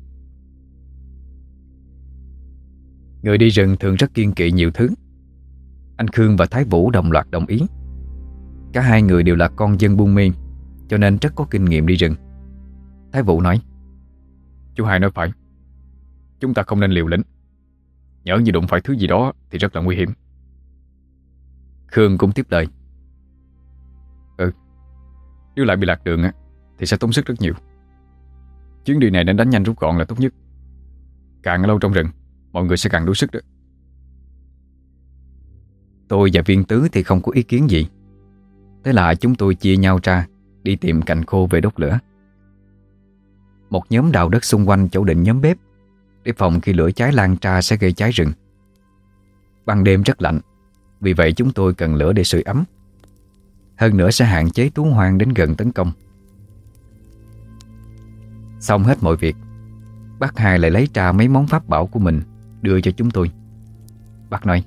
Người đi rừng thường rất kiêng kỵ nhiều thứ. Anh Khương và Thái Vũ đồng loạt đồng ý. Cả hai người đều là con dân buôn miên, cho nên rất có kinh nghiệm đi rừng. Thái Vũ nói: Chú hai nói phải, chúng ta không nên liều lĩnh, nhỡ như đụng phải thứ gì đó thì rất là nguy hiểm. Khương cũng tiếp lời: Nếu lại bị lạc đường thì sẽ tốn sức rất nhiều. Chuyến đi này nên đánh nhanh rút gọn là tốt nhất. Càng ở lâu trong rừng, mọi người sẽ càng đuối sức đó. Tôi và Viên Tứ thì không có ý kiến gì. Thế là chúng tôi chia nhau ra đi tìm cành khô về đốt lửa. Một nhóm đào đất xung quanh chỗ định nhóm bếp, để phòng khi lửa cháy lan ra sẽ gây cháy rừng. Ban đêm rất lạnh, vì vậy chúng tôi cần lửa để sưởi ấm. Hơn nữa sẽ hạn chế thú hoang đến gần tấn công. Xong hết mọi việc, bác hai lại lấy ra mấy món pháp bảo của mình đưa cho chúng tôi. Bác nói: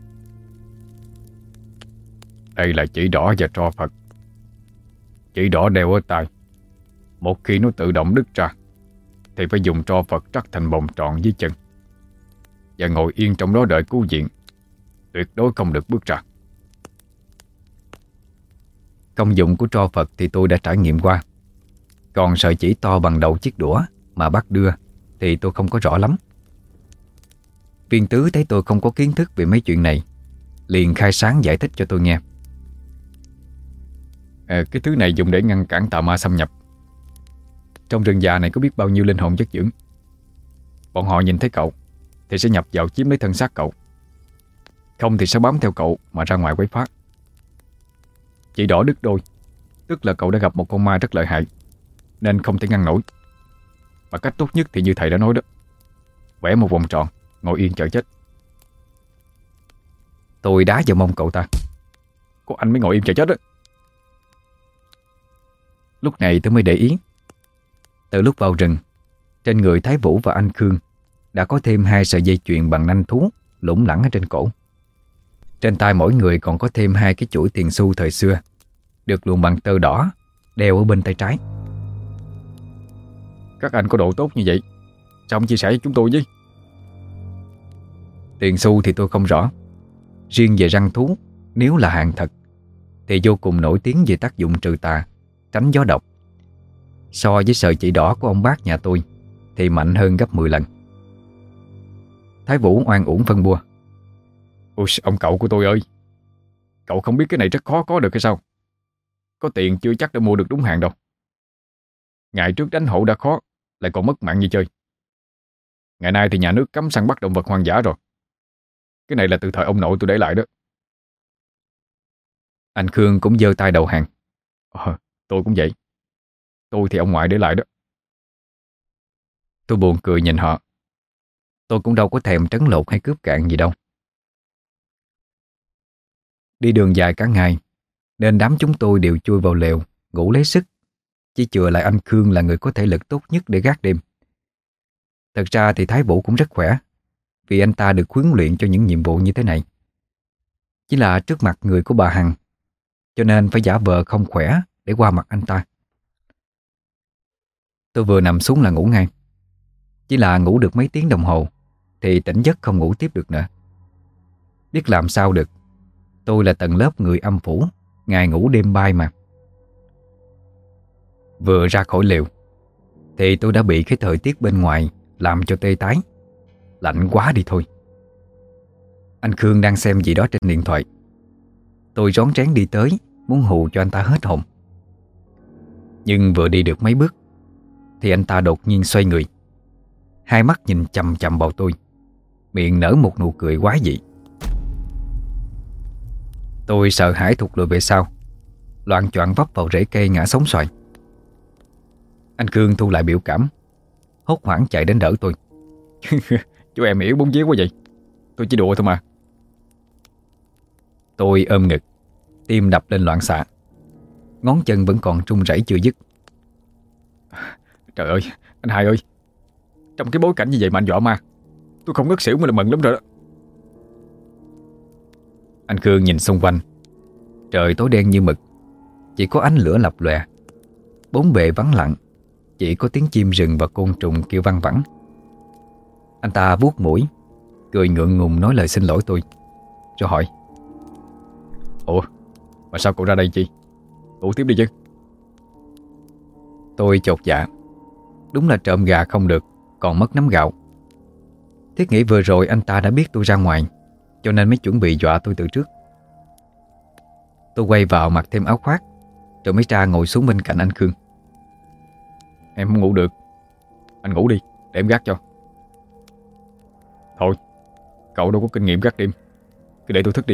Đây là chỉ đỏ và tro Phật. Chỉ đỏ đeo ở tay, một khi nó tự động đứt ra thì phải dùng tro Phật trắc thành vòng tròn dưới chân, và ngồi yên trong đó đợi cứu viện. Tuyệt đối không được bước ra. Công dụng của tro Phật thì tôi đã trải nghiệm qua. Còn sợi chỉ to bằng đầu chiếc đũa mà bác đưa thì tôi không có rõ lắm. Viên Tứ thấy tôi không có kiến thức về mấy chuyện này, liền khai sáng giải thích cho tôi nghe. Cái thứ này dùng để ngăn cản tà ma xâm nhập. Trong rừng già này có biết bao nhiêu linh hồn chất dưỡng. Bọn họ nhìn thấy cậu thì sẽ nhập vào chiếm lấy thân xác cậu, không thì sẽ bám theo cậu mà ra ngoài quấy phá. Chỉ đỏ đứt đôi, tức là cậu đã gặp một con ma rất lợi hại, nên không thể ngăn nổi. Mà cách tốt nhất thì như thầy đã nói đó, vẽ một vòng tròn, ngồi yên chờ chết. Tôi đá vào mông cậu ta: Có anh mới ngồi im chờ chết đó. Lúc này tôi mới để ý, từ lúc vào rừng, trên người Thái Vũ và anh Khương đã có thêm 2 sợi dây chuyền bằng nanh thú lủng lẳng ở trên cổ. Trên tay mỗi người còn có thêm 2 cái chuỗi tiền xu thời xưa, được luồn bằng tơ đỏ, đeo ở bên tay trái. Các anh có độ tốt như vậy, sao không chia sẻ với chúng tôi với? Tiền xu thì tôi không rõ. Riêng về răng thú, nếu là hàng thật thì vô cùng nổi tiếng về tác dụng trừ tà, tránh gió độc. So với sợi chỉ đỏ của ông bác nhà tôi thì mạnh hơn gấp 10 lần. Thái Vũ oan uổng phân bua: Ôi, ông cậu của tôi ơi, cậu không biết cái này rất khó có được hay sao? Có tiền chưa chắc đã mua được đúng hàng đâu. Ngày trước đánh hộ đã khó, lại còn mất mạng như chơi. Ngày nay thì nhà nước cấm săn bắt động vật hoang dã rồi. Cái này là từ thời ông nội tôi để lại đó. Anh Khương cũng giơ tay đầu hàng: Tôi cũng vậy. Tôi thì ông ngoại để lại đó. Tôi buồn cười nhìn họ. Tôi cũng đâu có thèm trấn lột hay cướp cạn gì đâu. Đi đường dài cả ngày, nên đám chúng tôi đều chui vào lều ngủ lấy sức. Chỉ chừa lại anh Khương là người có thể lực tốt nhất để gác đêm. Thật ra thì Thái Vũ cũng rất khỏe, vì anh ta được huấn luyện cho những nhiệm vụ như thế này. Chỉ là trước mặt người của bà Hằng, cho nên phải giả vờ không khỏe để qua mặt anh ta. Tôi vừa nằm xuống là ngủ ngay. Chỉ là ngủ được mấy tiếng đồng hồ thì tỉnh giấc không ngủ tiếp được nữa. Biết làm sao được, tôi là tầng lớp người âm phủ, ngày ngủ đêm bay mà. Vừa ra khỏi lều thì tôi đã bị cái thời tiết bên ngoài làm cho tê tái. Lạnh quá đi thôi. Anh Khương đang xem gì đó trên điện thoại. Tôi rón rén đi tới, muốn hù cho anh ta hết hồn. Nhưng vừa đi được mấy bước thì anh ta đột nhiên xoay người, hai mắt nhìn chằm chằm vào tôi, miệng nở một nụ cười quái dị. Tôi sợ hãi thụt lùi về sau, loạng choạng vấp vào rễ cây ngã sóng xoài. Anh Khương thu lại biểu cảm, hốt hoảng chạy đến đỡ tôi. Chú em hiểu bún vía quá vậy. Tôi chỉ đùa thôi mà. Tôi ôm ngực, tim đập lên loạn xạ, ngón chân vẫn còn run rẩy chưa dứt. Trời ơi, anh Hai ơi, trong cái bối cảnh như vậy mà anh dọa ma, tôi không ngất xỉu mới là mừng lắm rồi đó. Anh Khương nhìn xung quanh. Trời tối đen như mực, chỉ có ánh lửa lập lòe. Bốn bề vắng lặng, chỉ có tiếng chim rừng và côn trùng kêu văng vẳng. Anh ta vuốt mũi, cười ngượng ngùng nói lời xin lỗi tôi, rồi hỏi: Ủa, mà sao cậu ra đây chi? Ngủ tiếp đi chứ. Tôi chột dạ. Đúng là trộm gà không được, còn mất nắm gạo. Thiết nghĩ vừa rồi anh ta đã biết tôi ra ngoài, cho nên mới chuẩn bị dọa tôi từ trước. Tôi quay vào mặc thêm áo khoác, rồi mới ra ngồi xuống bên cạnh anh Khương. Em không ngủ được, anh ngủ đi, để em gác cho. Thôi, cậu đâu có kinh nghiệm gác đêm, cứ để tôi thức đi.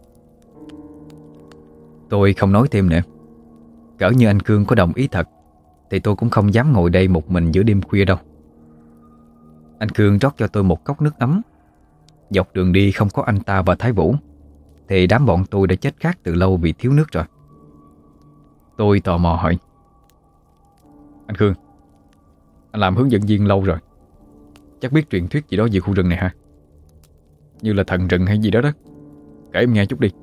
Tôi không nói thêm nữa. Cỡ như anh Khương có đồng ý thật thì tôi cũng không dám ngồi đây một mình giữa đêm khuya đâu. Anh Khương rót cho tôi một cốc nước ấm. Dọc đường đi không có anh ta và Thái Vũ thì đám bọn tôi đã chết khát từ lâu vì thiếu nước rồi. Tôi tò mò hỏi: Anh Khương, anh làm hướng dẫn viên lâu rồi, chắc biết truyền thuyết gì đó về khu rừng này hả? Như là thần rừng hay gì đó đó. Kể em nghe chút đi.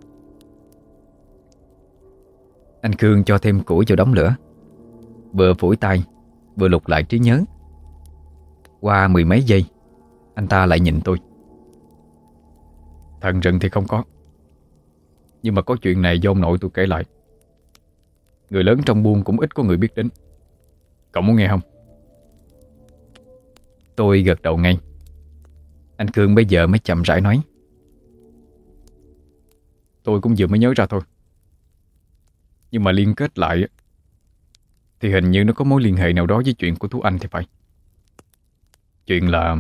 Anh Khương cho thêm củi vào đống lửa, vừa phủi tay vừa lục lại trí nhớ. Qua mười mấy giây, anh ta lại nhìn tôi. Thần rừng thì không có, nhưng mà có chuyện này do ông nội tôi kể lại. Người lớn trong buôn cũng ít có người biết đến. Cậu muốn nghe không? Tôi gật đầu ngay. Anh Khương bây giờ mới chậm rãi nói: Tôi cũng vừa mới nhớ ra thôi, nhưng mà liên kết lại thì hình như nó có mối liên hệ nào đó với chuyện của Tú Anh thì phải. Chuyện là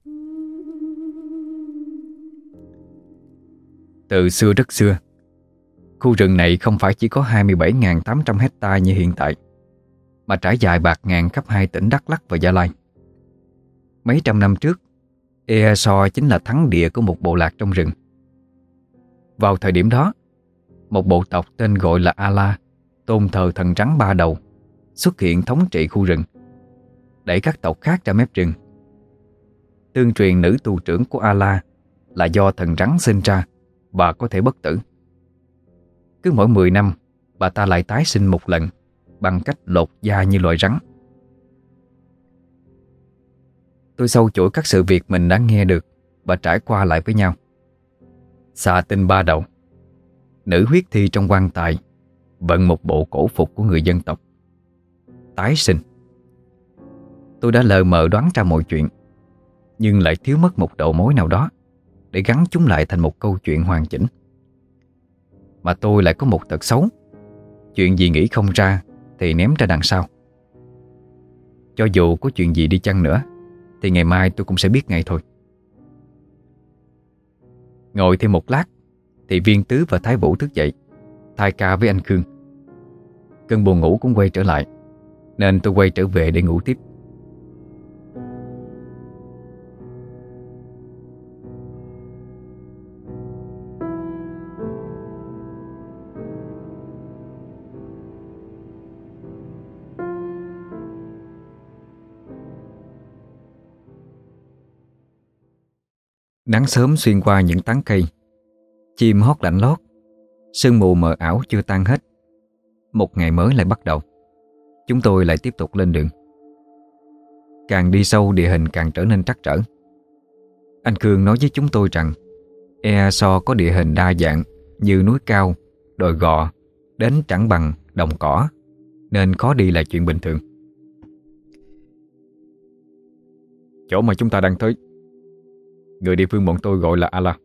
từ xưa rất xưa, khu rừng này không phải chỉ có 27.800 hecta như hiện tại, mà trải dài bạt ngàn khắp hai tỉnh Đắk Lắk và Gia Lai. Mấy trăm năm trước, Ea So chính là thắng địa của một bộ lạc trong rừng. Vào thời điểm đó, một bộ tộc tên gọi là Ala, tôn thờ thần rắn ba đầu, xuất hiện thống trị khu rừng, đẩy các tộc khác ra mép rừng. Tương truyền nữ tù trưởng của Ala là do thần rắn sinh ra và có thể bất tử. Cứ mỗi 10 năm, bà ta lại tái sinh một lần bằng cách lột da như loài rắn. Tôi sâu chuỗi các sự việc mình đã nghe được và trải qua lại với nhau. Xà tinh ba đầu, nữ huyết thi trong quan tài, vận một bộ cổ phục của người dân tộc, tái sinh. Tôi đã lờ mờ đoán ra mọi chuyện, nhưng lại thiếu mất một đầu mối nào đó để gắn chúng lại thành một câu chuyện hoàn chỉnh. Mà tôi lại có một tật xấu, chuyện gì nghĩ không ra thì ném ra đằng sau. Cho dù có chuyện gì đi chăng nữa thì ngày mai tôi cũng sẽ biết ngay thôi. Ngồi thêm một lát thì Viên Tứ và Thái Vũ thức dậy, thay ca với anh Khương. Cơn buồn ngủ cũng quay trở lại, nên tôi quay trở về để ngủ tiếp. Nắng sớm xuyên qua những tán cây, chim hót lạnh lót, sương mù mờ ảo chưa tan hết. Một ngày mới lại bắt đầu. Chúng tôi lại tiếp tục lên đường. Càng đi sâu địa hình càng trở nên trắc trở. Anh Khương nói với chúng tôi rằng Ea So có địa hình đa dạng như núi cao, đồi gò, đến trảng bằng, đồng cỏ, nên khó đi là chuyện bình thường. Chỗ mà chúng ta đang tới, người địa phương bọn tôi gọi là Ala.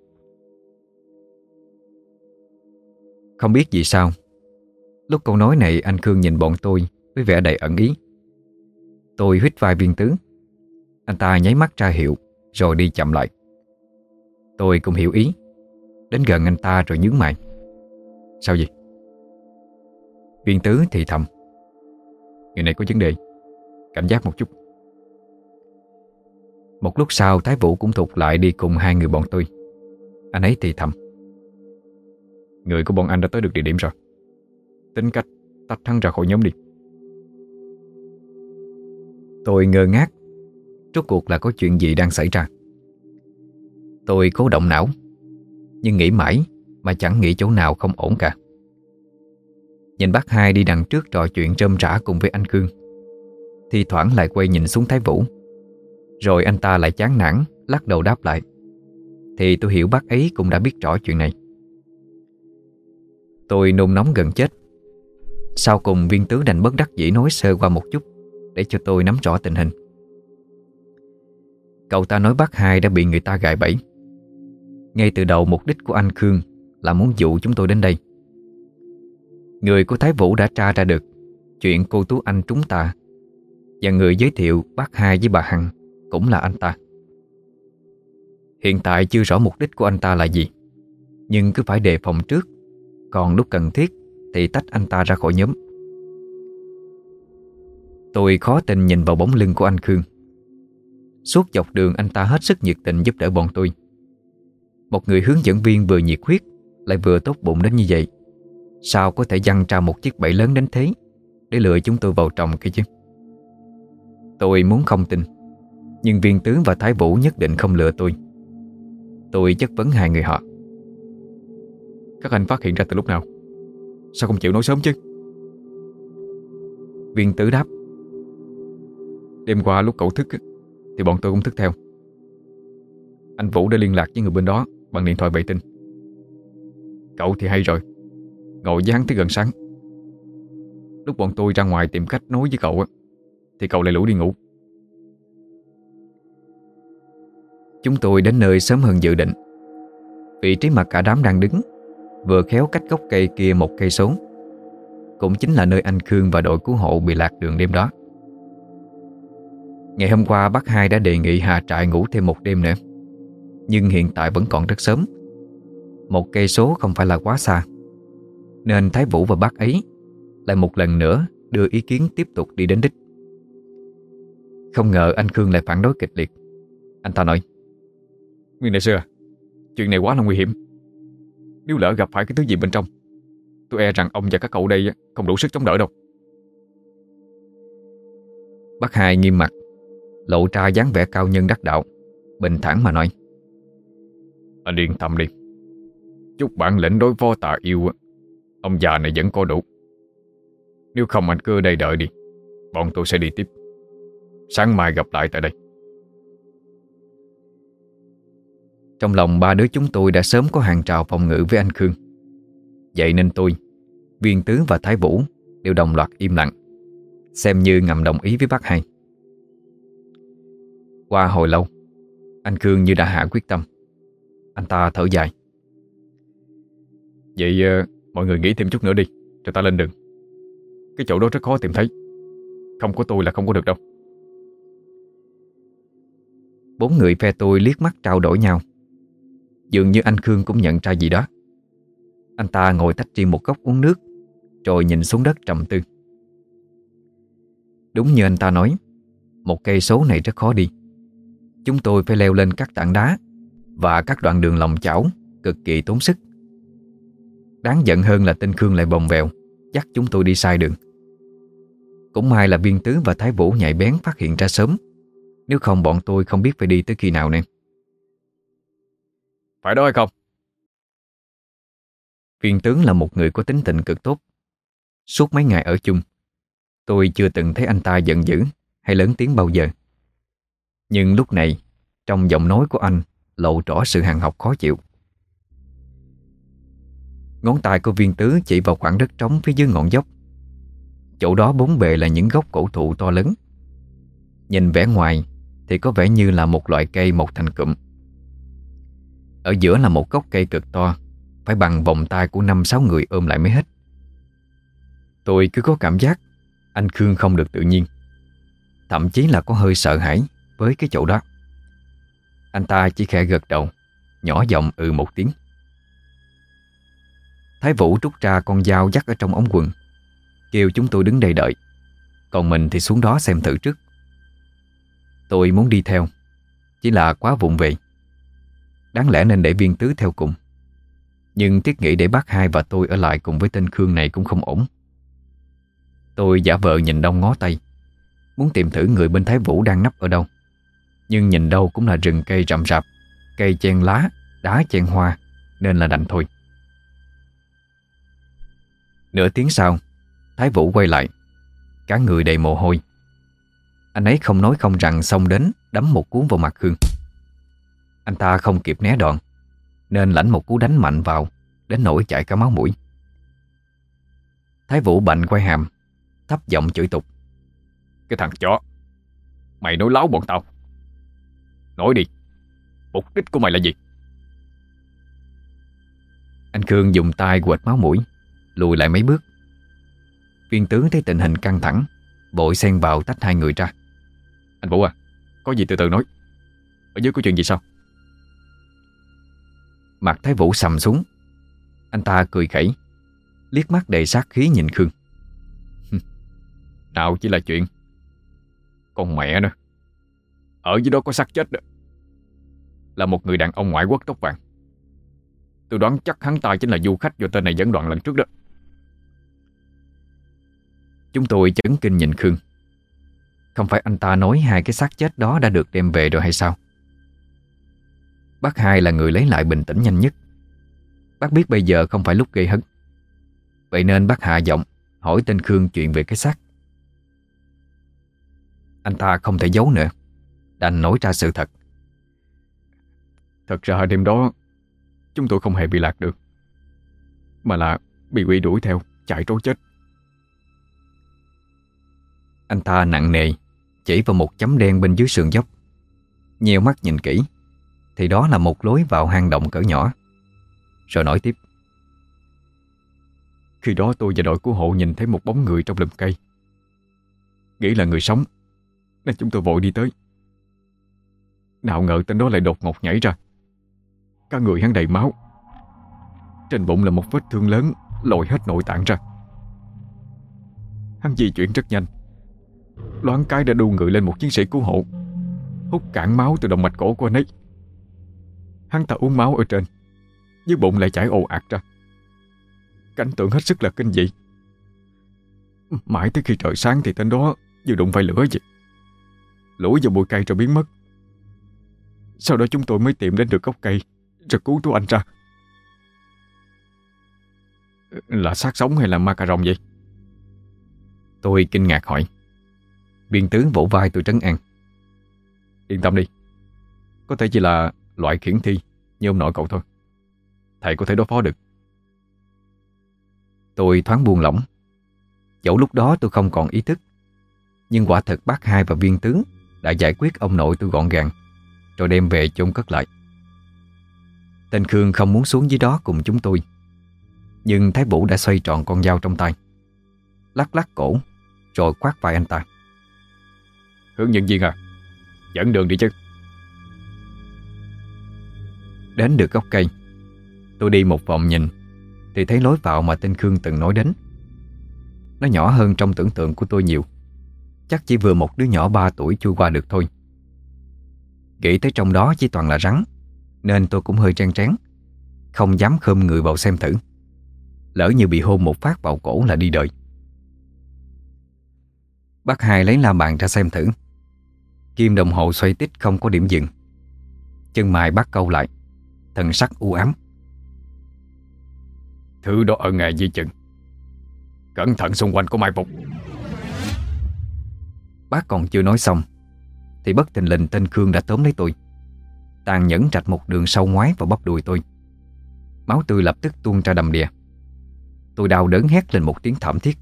Không biết vì sao, lúc câu nói này anh Khương nhìn bọn tôi với vẻ đầy ẩn ý. Tôi huýt vai Viên Tứ. Anh ta nháy mắt ra hiệu rồi đi chậm lại. Tôi cũng hiểu ý, đến gần anh ta rồi nhướng mày. Sao vậy? Viên Tứ thì thầm: Người này có vấn đề, cảnh giác một chút. Một lúc sau Thái Vũ cũng thụt lại đi cùng hai người bọn tôi. Anh ấy thì thầm: Người của bọn anh đã tới được địa điểm rồi, tính cách tách hắn ra khỏi nhóm đi. Tôi ngơ ngác. Rốt cuộc là có chuyện gì đang xảy ra? Tôi cố động não, nhưng nghĩ mãi mà chẳng nghĩ chỗ nào không ổn cả. Nhìn bác hai đi đằng trước trò chuyện rơm rả cùng với anh Khương, thi thoảng lại quay nhìn xuống Thái Vũ, rồi anh ta lại chán nản lắc đầu đáp lại, thì tôi hiểu bác ấy cũng đã biết rõ chuyện này. Tôi nôn nóng gần chết. Sau cùng Viên Tứ đành bất đắc dĩ nói sơ qua một chút để cho tôi nắm rõ tình hình. Cậu ta nói bác hai đã bị người ta gài bẫy. Ngay từ đầu mục đích của anh Khương là muốn dụ chúng tôi đến đây. Người của Thái Vũ đã tra ra được chuyện cô Tú Anh trúng tà, và người giới thiệu bác hai với bà Hằng cũng là anh ta. Hiện tại chưa rõ mục đích của anh ta là gì, nhưng cứ phải đề phòng trước, còn lúc cần thiết thì tách anh ta ra khỏi nhóm. Tôi khó tin nhìn vào bóng lưng của anh Khương. Suốt dọc đường anh ta hết sức nhiệt tình giúp đỡ bọn tôi. Một người hướng dẫn viên vừa nhiệt huyết lại vừa tốt bụng đến như vậy, sao có thể giăng ra một chiếc bẫy lớn đến thế để lừa chúng tôi vào trong kia chứ? Tôi muốn không tin, nhưng Viên Tướng và Thái Vũ nhất định không lừa tôi. Tôi chất vấn hai người họ: Các anh phát hiện ra từ lúc nào? Sao không chịu nói sớm chứ? Viên Tứ đáp: Đêm qua lúc cậu thức thì bọn tôi cũng thức theo. Anh Vũ đã liên lạc với người bên đó bằng điện thoại vệ tinh. Cậu thì hay rồi, ngồi với hắn tới gần sáng. Lúc bọn tôi ra ngoài tìm cách nói với cậu thì cậu lại lủi đi ngủ. Chúng tôi đến nơi sớm hơn dự định. Vị trí mà cả đám đang đứng vừa khéo cách gốc cây kia 1 cây số, cũng chính là nơi anh Khương và đội cứu hộ bị lạc đường đêm đó. Ngày hôm qua bác hai đã đề nghị hạ trại ngủ thêm 1 đêm nữa, nhưng hiện tại vẫn còn rất sớm. 1 cây số không phải là quá xa, nên Thái Vũ và bác ấy lại một lần nữa đưa ý kiến tiếp tục đi đến đích. Không ngờ anh Khương lại phản đối kịch liệt. Anh ta nói: Nguyên đại sư à, chuyện này quá là nguy hiểm. Nếu lỡ gặp phải cái thứ gì bên trong, tôi e rằng ông và các cậu đây không đủ sức chống đỡ đâu. Bác hai nghiêm mặt, lộ ra dáng vẻ cao nhân đắc đạo, bình thản mà nói: Anh yên tâm đi, chút bản lĩnh đối phó tà yêu ông già này vẫn có đủ. Nếu không anh cứ ở đây đợi đi, bọn tôi sẽ đi tiếp. Sáng mai gặp lại tại đây. Trong lòng 3 đứa chúng tôi đã sớm có hàng rào phòng ngự với anh Khương. Vậy nên tôi, Viên Tướng và Thái Vũ đều đồng loạt im lặng, xem như ngầm đồng ý với bác hai. Qua hồi lâu, anh Khương như đã hạ quyết tâm. Anh ta thở dài: Vậy mọi người nghỉ thêm chút nữa đi, rồi ta lên đường. Cái chỗ đó rất khó tìm thấy, không có tôi là không có được đâu. 4 người phe tôi liếc mắt trao đổi nhau. Dường như anh Khương cũng nhận ra gì đó. Anh ta ngồi tách riêng một góc uống nước, rồi nhìn xuống đất trầm tư. Đúng như anh ta nói, 1 cây số này rất khó đi. Chúng tôi phải leo lên các tảng đá và các đoạn đường lòng chảo, cực kỳ tốn sức. Đáng giận hơn là tên Khương lại bồng bèo dắt chúng tôi đi sai đường. Cũng may là Viên Tướng và Thái Vũ nhạy bén phát hiện ra sớm, nếu không bọn tôi không biết phải đi tới khi nào nè. Phải đó hay không? Viên Tướng là một người có tính tình cực tốt. Suốt mấy ngày ở chung, tôi chưa từng thấy anh ta giận dữ hay lớn tiếng bao giờ. Nhưng lúc này, trong giọng nói của anh lộ rõ sự hằn học khó chịu. Ngón tay của Viên Tứ chỉ vào khoảng đất trống phía dưới ngọn dốc. Chỗ đó bốn bề là những gốc cổ thụ to lớn. Nhìn vẻ ngoài thì có vẻ như là một loại cây mọc thành cụm. Ở giữa là một gốc cây cực to, phải bằng vòng tay của 5-6 người ôm lại mới hết. Tôi cứ có cảm giác anh Khương không được tự nhiên, thậm chí là có hơi sợ hãi với cái chỗ đó. Anh ta chỉ khẽ gật đầu, nhỏ giọng một tiếng. Thái Vũ rút ra con dao dắt ở trong ống quần, kêu chúng tôi đứng đây đợi, còn mình thì xuống đó xem thử trước. Tôi muốn đi theo, chỉ là quá vụng về. Đáng lẽ nên để Viên Tứ theo cùng, nhưng thiết nghĩ để bác Hai và tôi ở lại cùng với tên Khương này cũng không ổn. Tôi giả vờ nhìn đông ngó tây, muốn tìm thử người bên Thái Vũ đang nấp ở đâu. Nhưng nhìn đâu cũng là rừng cây rậm rạp, cây chen lá, đá chen hoa, nên là đành thôi. Nửa tiếng sau, Thái Vũ quay lại, cả người đầy mồ hôi. Anh ấy không nói không rằng xông đến đấm một cú vào mặt Khương. Anh ta không kịp né đòn, nên lãnh một cú đánh mạnh vào, đến nỗi chảy cả máu mũi. Thái Vũ bạnh quay hàm, thấp giọng chửi tục: Cái thằng chó, mày nói láo bọn tao. Nói đi, mục đích của mày là gì? Anh Khương dùng tay quệt máu mũi, lùi lại mấy bước. Viên tướng thấy tình hình căng thẳng, vội xen vào tách hai người ra. Anh Vũ à, có gì từ từ nói. Ở dưới có chuyện gì sao? Mặt Thái Vũ sầm xuống. Anh ta cười khẩy, liếc mắt đầy sát khí nhìn Khương. Nào chỉ là chuyện. Con mẹ nữa, ở dưới đó có xác chết đó. Là một người đàn ông ngoại quốc tóc vàng. Tôi đoán chắc hắn ta chính là du khách do tên này dẫn đoạn lần trước đó. Chúng tôi chấn kinh nhìn Khương. Không phải anh ta nói hai cái xác chết đó đã được đem về rồi hay sao? Bác Hai là người lấy lại bình tĩnh nhanh nhất. Bác biết bây giờ không phải lúc gây hấn, vậy nên bác hạ giọng hỏi tên Khương chuyện về cái xác. Anh ta không thể giấu nữa, đành nói ra sự thật. Thật ra đêm đó chúng tôi không hề bị lạc được, mà là bị quỷ đuổi theo, chạy trốn chết. Anh ta nặng nề chỉ vào một chấm đen bên dưới sườn dốc. Nheo mắt nhìn kỹ thì đó là một lối vào hang động cỡ nhỏ. Rồi nói tiếp: Khi đó tôi và đội cứu hộ nhìn thấy một bóng người trong lùm cây, nghĩ là người sống, nên chúng tôi vội đi tới. Nào ngờ tên đó lại đột ngột nhảy ra. Cả người hắn đầy máu, trên bụng là một vết thương lớn lồi hết nội tạng ra. Hắn di chuyển rất nhanh, loáng cái đã đu người lên một chiến sĩ cứu hộ, hút cạn máu từ động mạch cổ của anh ấy. Hắn ta uống máu ở trên, dưới bụng lại chảy ồ ạt ra. Cảnh tượng hết sức là kinh dị. Mãi tới khi trời sáng thì tên đó vừa đụng phải lửa vậy, lủi vào bụi cây rồi biến mất. Sau đó chúng tôi mới tìm đến được gốc cây, rồi cứu chú anh ra. Là xác sống hay là ma cà rồng vậy? Tôi kinh ngạc hỏi. Viên tướng vỗ vai tôi trấn an: Yên tâm đi, có thể chỉ là loại khiển thi như ông nội cậu thôi. Thầy có thể đối phó được. Tôi thoáng buông lỏng. Dẫu lúc đó tôi không còn ý thức, nhưng quả thật bác Hai và Viên tướng đã giải quyết ông nội tôi gọn gàng, rồi đem về chôn cất lại. Tên Khương không muốn xuống dưới đó cùng chúng tôi, nhưng Thái Vũ đã xoay tròn con dao trong tay, lắc lắc cổ, rồi quát vai anh ta: Hướng dẫn viên à, dẫn đường đi chứ. Đến được gốc cây, tôi đi một vòng nhìn thì thấy lối vào mà tên Khương từng nói đến. Nó nhỏ hơn trong tưởng tượng của tôi nhiều, chắc chỉ vừa một đứa nhỏ 3 tuổi chui qua được thôi. Nghĩ tới trong đó chỉ toàn là rắn, nên tôi cũng hơi trăn trán, không dám khom người vào xem thử. Lỡ như bị hôn một phát vào cổ là đi đời. Bác Hai lấy la bàn ra xem thử. Kim đồng hồ xoay tít không có điểm dừng. Chân mày bác câu lại, thần sắc u ám: Thứ đó ở ngay dưới chân, Cẩn thận, xung quanh có mai phục. Bác còn chưa nói xong thì bất thình lình tên Khương đã tóm lấy tôi, tàn nhẫn rạch một đường sâu ngoái vào bắp đùi tôi. Máu tươi lập tức tuôn ra đầm đìa. Tôi đau đớn hét lên một tiếng thảm thiết.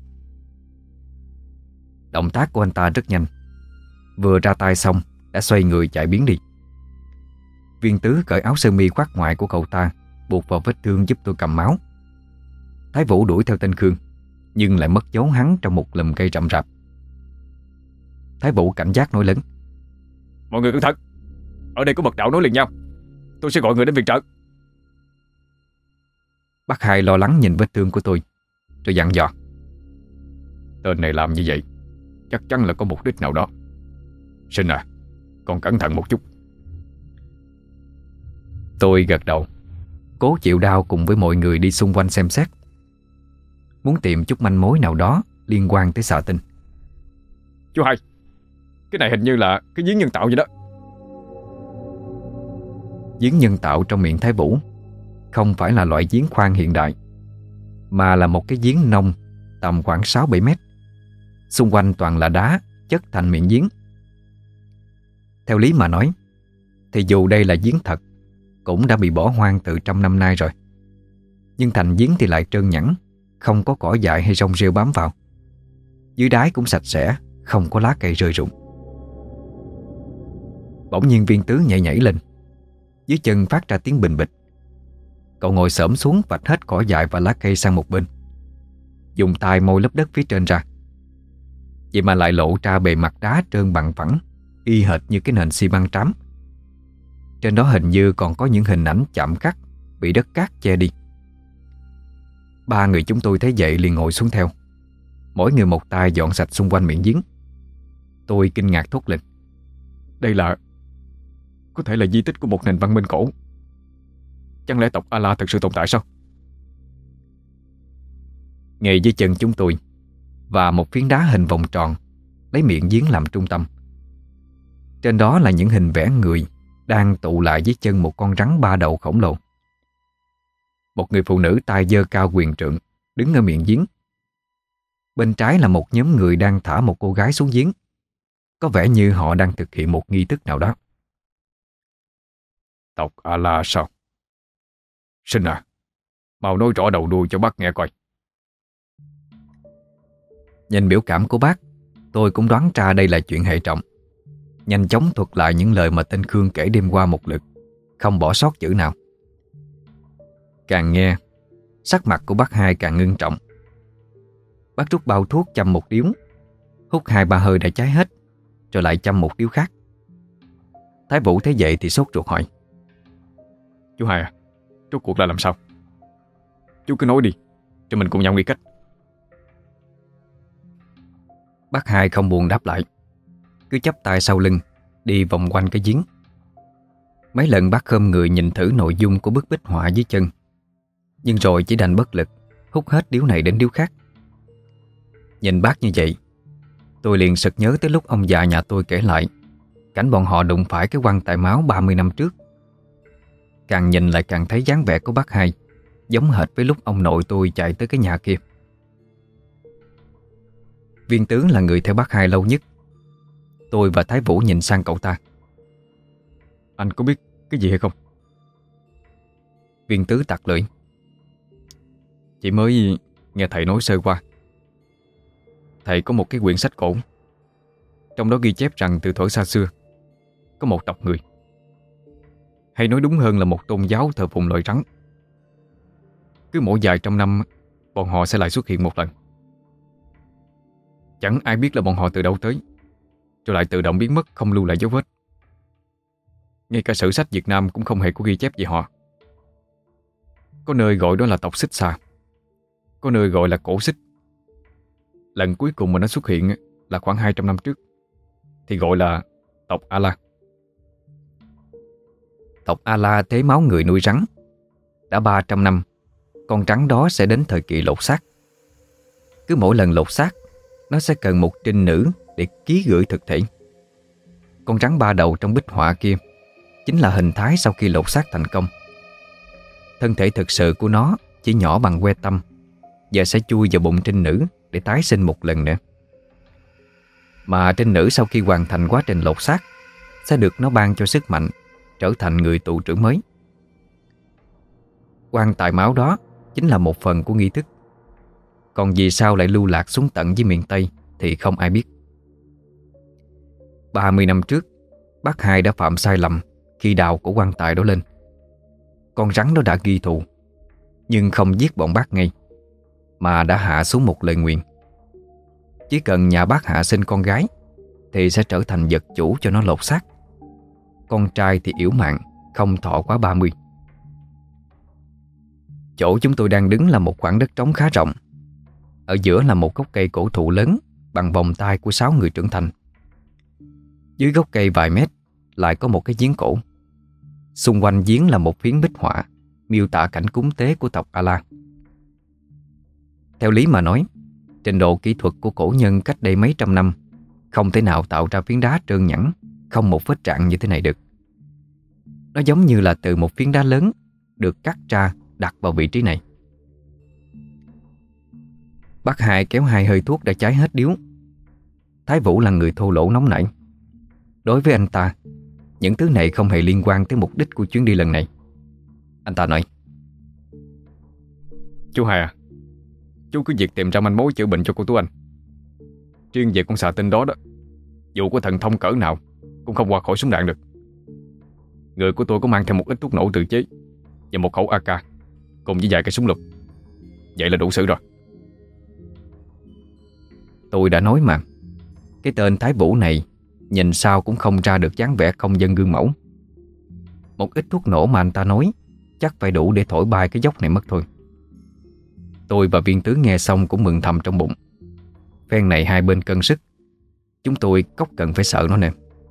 Động tác của anh ta rất nhanh. Vừa ra tay xong đã xoay người chạy biến đi. Viên Tứ cởi áo sơ mi khoác ngoại của cậu ta, buộc vào vết thương giúp tôi cầm máu. Thái Vũ đuổi theo tên Khương, nhưng lại mất dấu hắn trong một lùm cây rậm rạp. Thái Vũ cảnh giác nói lớn: Mọi người cẩn thận, ở đây có mật đạo nối liền nhau. Tôi sẽ gọi người đến viện trợ. Bác Hai lo lắng nhìn vết thương của tôi, rồi dặn dò: Tên này làm như vậy chắc chắn là có mục đích nào đó. Sinh à, con cẩn thận một chút. Tôi gật đầu, cố chịu đau cùng với mọi người đi xung quanh xem xét, muốn tìm chút manh mối nào đó liên quan tới xà tinh. Chú Hai, cái này hình như là cái giếng nhân tạo vậy đó. Giếng nhân tạo trong miệng Thái Vũ không phải là loại giếng khoan hiện đại, mà là một cái giếng nông tầm khoảng 6-7 mét. Xung quanh toàn là đá chất thành miệng giếng. Theo lý mà nói thì dù đây là giếng thật cũng đã bị bỏ hoang từ trăm năm nay rồi, nhưng thành giếng thì lại trơn nhẵn, không có cỏ dại hay rong rêu bám vào. Dưới đáy cũng sạch sẽ, không có lá cây rơi rụng. Bỗng nhiên Viên Tứ nhảy nhảy lên, dưới chân phát ra tiếng bình bịch. Cậu ngồi xổm xuống vạch hết cỏ dại và lá cây sang một bên, dùng tay môi lớp đất phía trên ra. Vậy mà lại lộ ra bề mặt đá trơn bằng phẳng, y hệt như cái nền xi măng trám. Trên đó hình như còn có những hình ảnh chạm khắc bị đất cát che đi. Ba người chúng tôi thấy vậy liền ngồi xuống theo, mỗi người một tay dọn sạch xung quanh miệng giếng. Tôi kinh ngạc thốt lên: Đây là... có thể là di tích của một nền văn minh cổ. Chẳng lẽ tộc A-la thực sự tồn tại sao? Ngay dưới chân chúng tôi và một phiến đá hình vòng tròn lấy miệng giếng làm trung tâm. Trên đó là những hình vẽ người đang tụ lại dưới chân một con rắn ba đầu khổng lồ. Một người phụ nữ tay giơ cao quyền trượng đứng ở miệng giếng. Bên trái là một nhóm người đang thả một cô gái xuống giếng. Có vẻ như họ đang thực hiện một nghi thức nào đó. Tộc A-la sao? Sinh à, mau nói rõ đầu đuôi cho bác nghe coi. Nhìn biểu cảm của bác, tôi cũng đoán ra đây là chuyện hệ trọng. Nhanh chóng thuật lại những lời mà tên Khương kể đêm qua một lượt, không bỏ sót chữ nào. Càng nghe, sắc mặt của bác Hai càng ngưng trọng. Bác rút bao thuốc châm một điếu, hút 2-3 hơi đã cháy hết, rồi lại châm một điếu khác. Thái Vũ thấy vậy thì sốt ruột hỏi: Chú Hai à, rốt cuộc là làm sao? Chú cứ nói đi, cho mình cùng nhau nghĩ cách. Bác Hai không buồn đáp lại, cứ chắp tay sau lưng đi vòng quanh cái giếng. Mấy lần bác khom người nhìn thử nội dung của bức bích họa dưới chân, nhưng rồi chỉ đành bất lực hút hết điếu này đến điếu khác. Nhìn bác như vậy, tôi liền sực nhớ tới lúc ông già nhà tôi kể lại cảnh bọn họ đụng phải cái quan tài máu 30 năm trước. Càng nhìn lại càng thấy dáng vẻ của bác Hai giống hệt với lúc ông nội tôi chạy tới cái nhà kia. Viên Tướng là người theo bác Hai lâu nhất. Tôi và Thái Vũ nhìn sang cậu ta: Anh có biết cái gì hay không? Viên Tứ tặc lưỡi: Chỉ mới nghe thầy nói sơ qua. Thầy có một cái quyển sách cổ, trong đó ghi chép rằng từ thuở xa xưa có một tộc người, hay nói đúng hơn là một tôn giáo thờ phụng loài rắn. Cứ mỗi vài trăm năm bọn họ sẽ lại xuất hiện một lần. Chẳng ai biết là bọn họ từ đâu tới, rồi lại tự động biến mất, không lưu lại dấu vết. Ngay cả sử sách Việt Nam cũng không hề có ghi chép về họ. Có nơi gọi đó là tộc Xích Xà, có nơi gọi là cổ Xích. Lần cuối cùng mà nó xuất hiện là khoảng 200 năm trước, thì gọi là tộc A-la. Tộc A-la thế máu người nuôi rắn. Đã 300 năm, con rắn đó sẽ đến thời kỳ lột xác. Cứ mỗi lần lột xác, nó sẽ cần một trinh nữ để ký gửi thực thể. Con rắn ba đầu trong bích họa kia chính là hình thái sau khi lột xác thành công. Thân thể thực sự của nó chỉ nhỏ bằng que tăm, giờ sẽ chui vào bụng trinh nữ để tái sinh một lần nữa. Mà trinh nữ sau khi hoàn thành quá trình lột xác sẽ được nó ban cho sức mạnh, trở thành người tù trưởng mới. Quan tài máu đó chính là một phần của nghi thức. Còn vì sao lại lưu lạc xuống tận dưới miền Tây thì không ai biết. 30 năm trước, bác Hai đã phạm sai lầm khi đào cổ quan tài đó lên. Con rắn đó đã ghi thù, nhưng không giết bọn bác ngay, mà đã hạ xuống một lời nguyền. Chỉ cần nhà bác hạ sinh con gái thì sẽ trở thành vật chủ cho nó lột xác. Con trai thì yểu mạng, không thọ quá 30. Chỗ chúng tôi đang đứng là một khoảng đất trống khá rộng. Ở giữa là một gốc cây cổ thụ lớn bằng vòng tay của 6 người trưởng thành. Dưới gốc cây vài mét lại có một cái giếng cổ. Xung quanh giếng là một phiến bích họa miêu tả cảnh cúng tế của tộc A-la. Theo lý mà nói, trình độ kỹ thuật của cổ nhân cách đây mấy trăm năm không thể nào tạo ra phiến đá trơn nhẵn, không một vết rạn như thế này được. Nó giống như là từ một phiến đá lớn được cắt ra đặt vào vị trí này. Bác Hai kéo 2 hơi thuốc đã cháy hết điếu. Thái Vũ là người thô lỗ nóng nảy. Đối với anh ta, những thứ này không hề liên quan tới mục đích của chuyến đi lần này. Anh ta nói: Chú Hai à, chú cứ việc tìm ra manh mối chữa bệnh cho cô Tú Anh. Riêng về con xà tinh đó, dù có thần thông cỡ nào cũng không qua khỏi súng đạn được. Người của tôi có mang theo một ít thuốc nổ tự chế và một khẩu AK cùng với vài cây súng lục. Vậy là đủ sự rồi. Tôi đã nói mà, cái tên Thái Vũ này nhìn sao cũng không ra được dáng vẻ công dân gương mẫu. Một ít thuốc nổ mà anh ta nói chắc phải đủ để thổi bay cái dốc này mất thôi. Tôi và viên tướng nghe xong cũng mừng thầm trong bụng. Phen này hai bên cân sức, chúng tôi cốc cần phải sợ nó nè.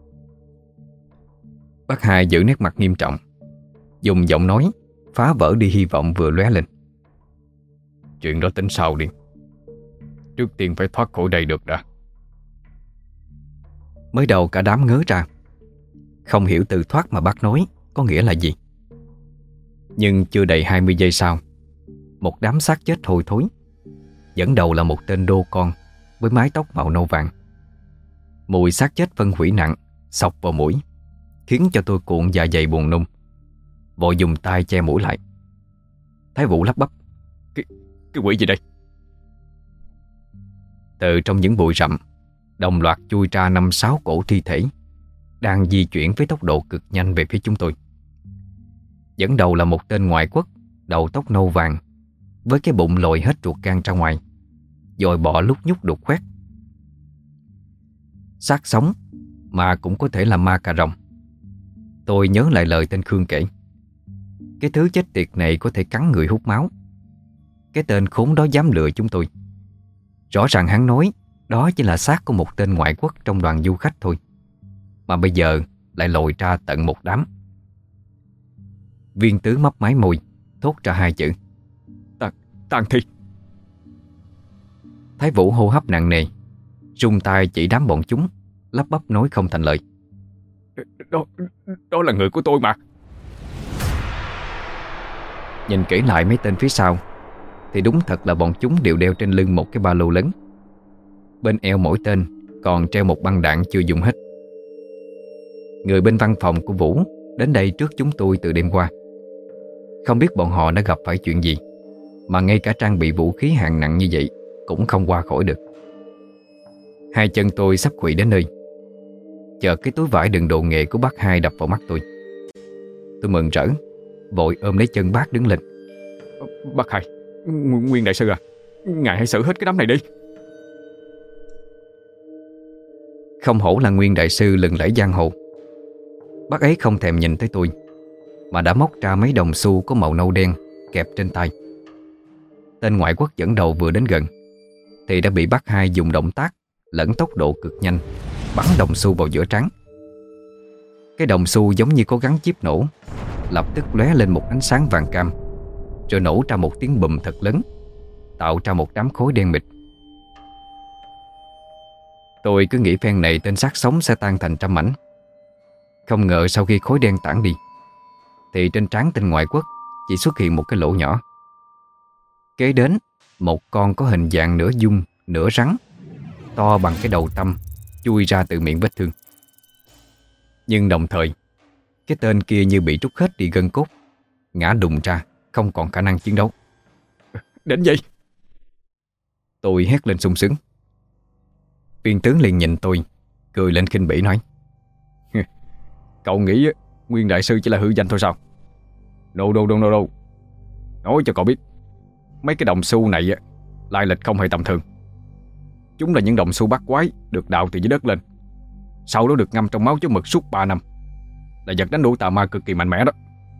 Bác Hai giữ nét mặt nghiêm trọng, dùng giọng nói phá vỡ đi hy vọng vừa lóe lên. Chuyện đó tính sau đi. Trước tiên phải thoát khỏi đây được đã. Mới đầu cả đám ngớ ra, không hiểu từ thoát mà bác nói có nghĩa là gì. Nhưng chưa đầy 20 giây sau, một đám xác chết hôi thối, dẫn đầu là một tên đô con với mái tóc màu nâu vàng. Mùi xác chết phân hủy nặng xộc vào mũi, khiến cho tôi cuộn dạ dày buồn nôn, vội dùng tay che mũi lại. Thái Vũ lắp bắp: Cái quỷ gì đây? Từ trong những bụi rậm đồng loạt chui ra 5-6 cổ thi thể, đang di chuyển với tốc độ cực nhanh về phía chúng tôi. Dẫn đầu là một tên ngoại quốc, đầu tóc nâu vàng, với cái bụng lồi hết ruột gan ra ngoài, dòi bọ lúc nhúc đục khoét. Xác sống mà cũng có thể là ma cà rồng. Tôi nhớ lại lời tên Khương kể, cái thứ chết tiệt này có thể cắn người hút máu. Cái tên khốn đó dám lừa chúng tôi. Rõ ràng hắn nói đó chỉ là xác của một tên ngoại quốc trong đoàn du khách thôi, mà bây giờ lại lồi ra tận một đám. Viên tướng mấp máy môi, thốt ra 2 chữ: Tang thi. Thái Vũ hô hấp nặng nề, rung tay chỉ đám bọn chúng, lắp bắp nói không thành lời: Đó là người của tôi mà. Nhìn kỹ lại mấy tên phía sau thì đúng thật là bọn chúng đều đeo trên lưng một cái ba lô lớn. Bên eo mỗi tên còn treo một băng đạn chưa dùng hết. Người bên văn phòng của Vũ đến đây trước chúng tôi từ đêm qua. Không biết bọn họ đã gặp phải chuyện gì mà ngay cả trang bị vũ khí hạng nặng như vậy cũng không qua khỏi được. Hai chân tôi sắp khuỵu đến nơi. Chợt cái túi vải đựng đồ nghề của bác Hai đập vào mắt tôi. Tôi mừng rỡ, vội ôm lấy chân bác đứng lên. Bác Hai, Nguyên đại sư à, ngài hãy xử hết cái đám này đi. Không hổ là Nguyên đại sư lừng lẫy giang hồ. Bác ấy không thèm nhìn tới tôi, mà đã móc ra mấy đồng xu có màu nâu đen kẹp trên tay. Tên ngoại quốc dẫn đầu vừa đến gần thì đã bị bác Hai dùng động tác lẫn tốc độ cực nhanh bắn đồng xu vào giữa trán. Cái đồng xu giống như có gắn chip nổ, lập tức lóe lên một ánh sáng vàng cam, rồi nổ ra một tiếng bùm thật lớn, tạo ra một đám khói đen mịt. Tôi cứ nghĩ phen này tên xác sống sẽ tan thành trăm mảnh. Không ngờ sau khi khói đen tản đi thì trên trán tên ngoại quốc chỉ xuất hiện một cái lỗ nhỏ. Kế đến, một con có hình dạng nửa dung nửa rắn, to bằng cái đầu tăm, chui ra từ miệng vết thương. Nhưng đồng thời, cái tên kia như bị trút hết đi gân cốt, ngã đùng ra, không còn khả năng chiến đấu. Đến vậy! Tôi hét lên sung sướng. Viên tướng liền nhìn tôi, cười lên khinh bỉ nói: Cậu nghĩ Nguyên đại sư chỉ là hư danh thôi sao? No. Nói cho cậu biết, mấy cái đồng xu này lai lịch không hề tầm thường. Chúng là những đồng xu bắt quái được đào từ dưới đất lên, sau đó được ngâm trong máu chứa mực suốt 3 năm. Là vật đánh đuổi tà ma cực kỳ mạnh mẽ đó.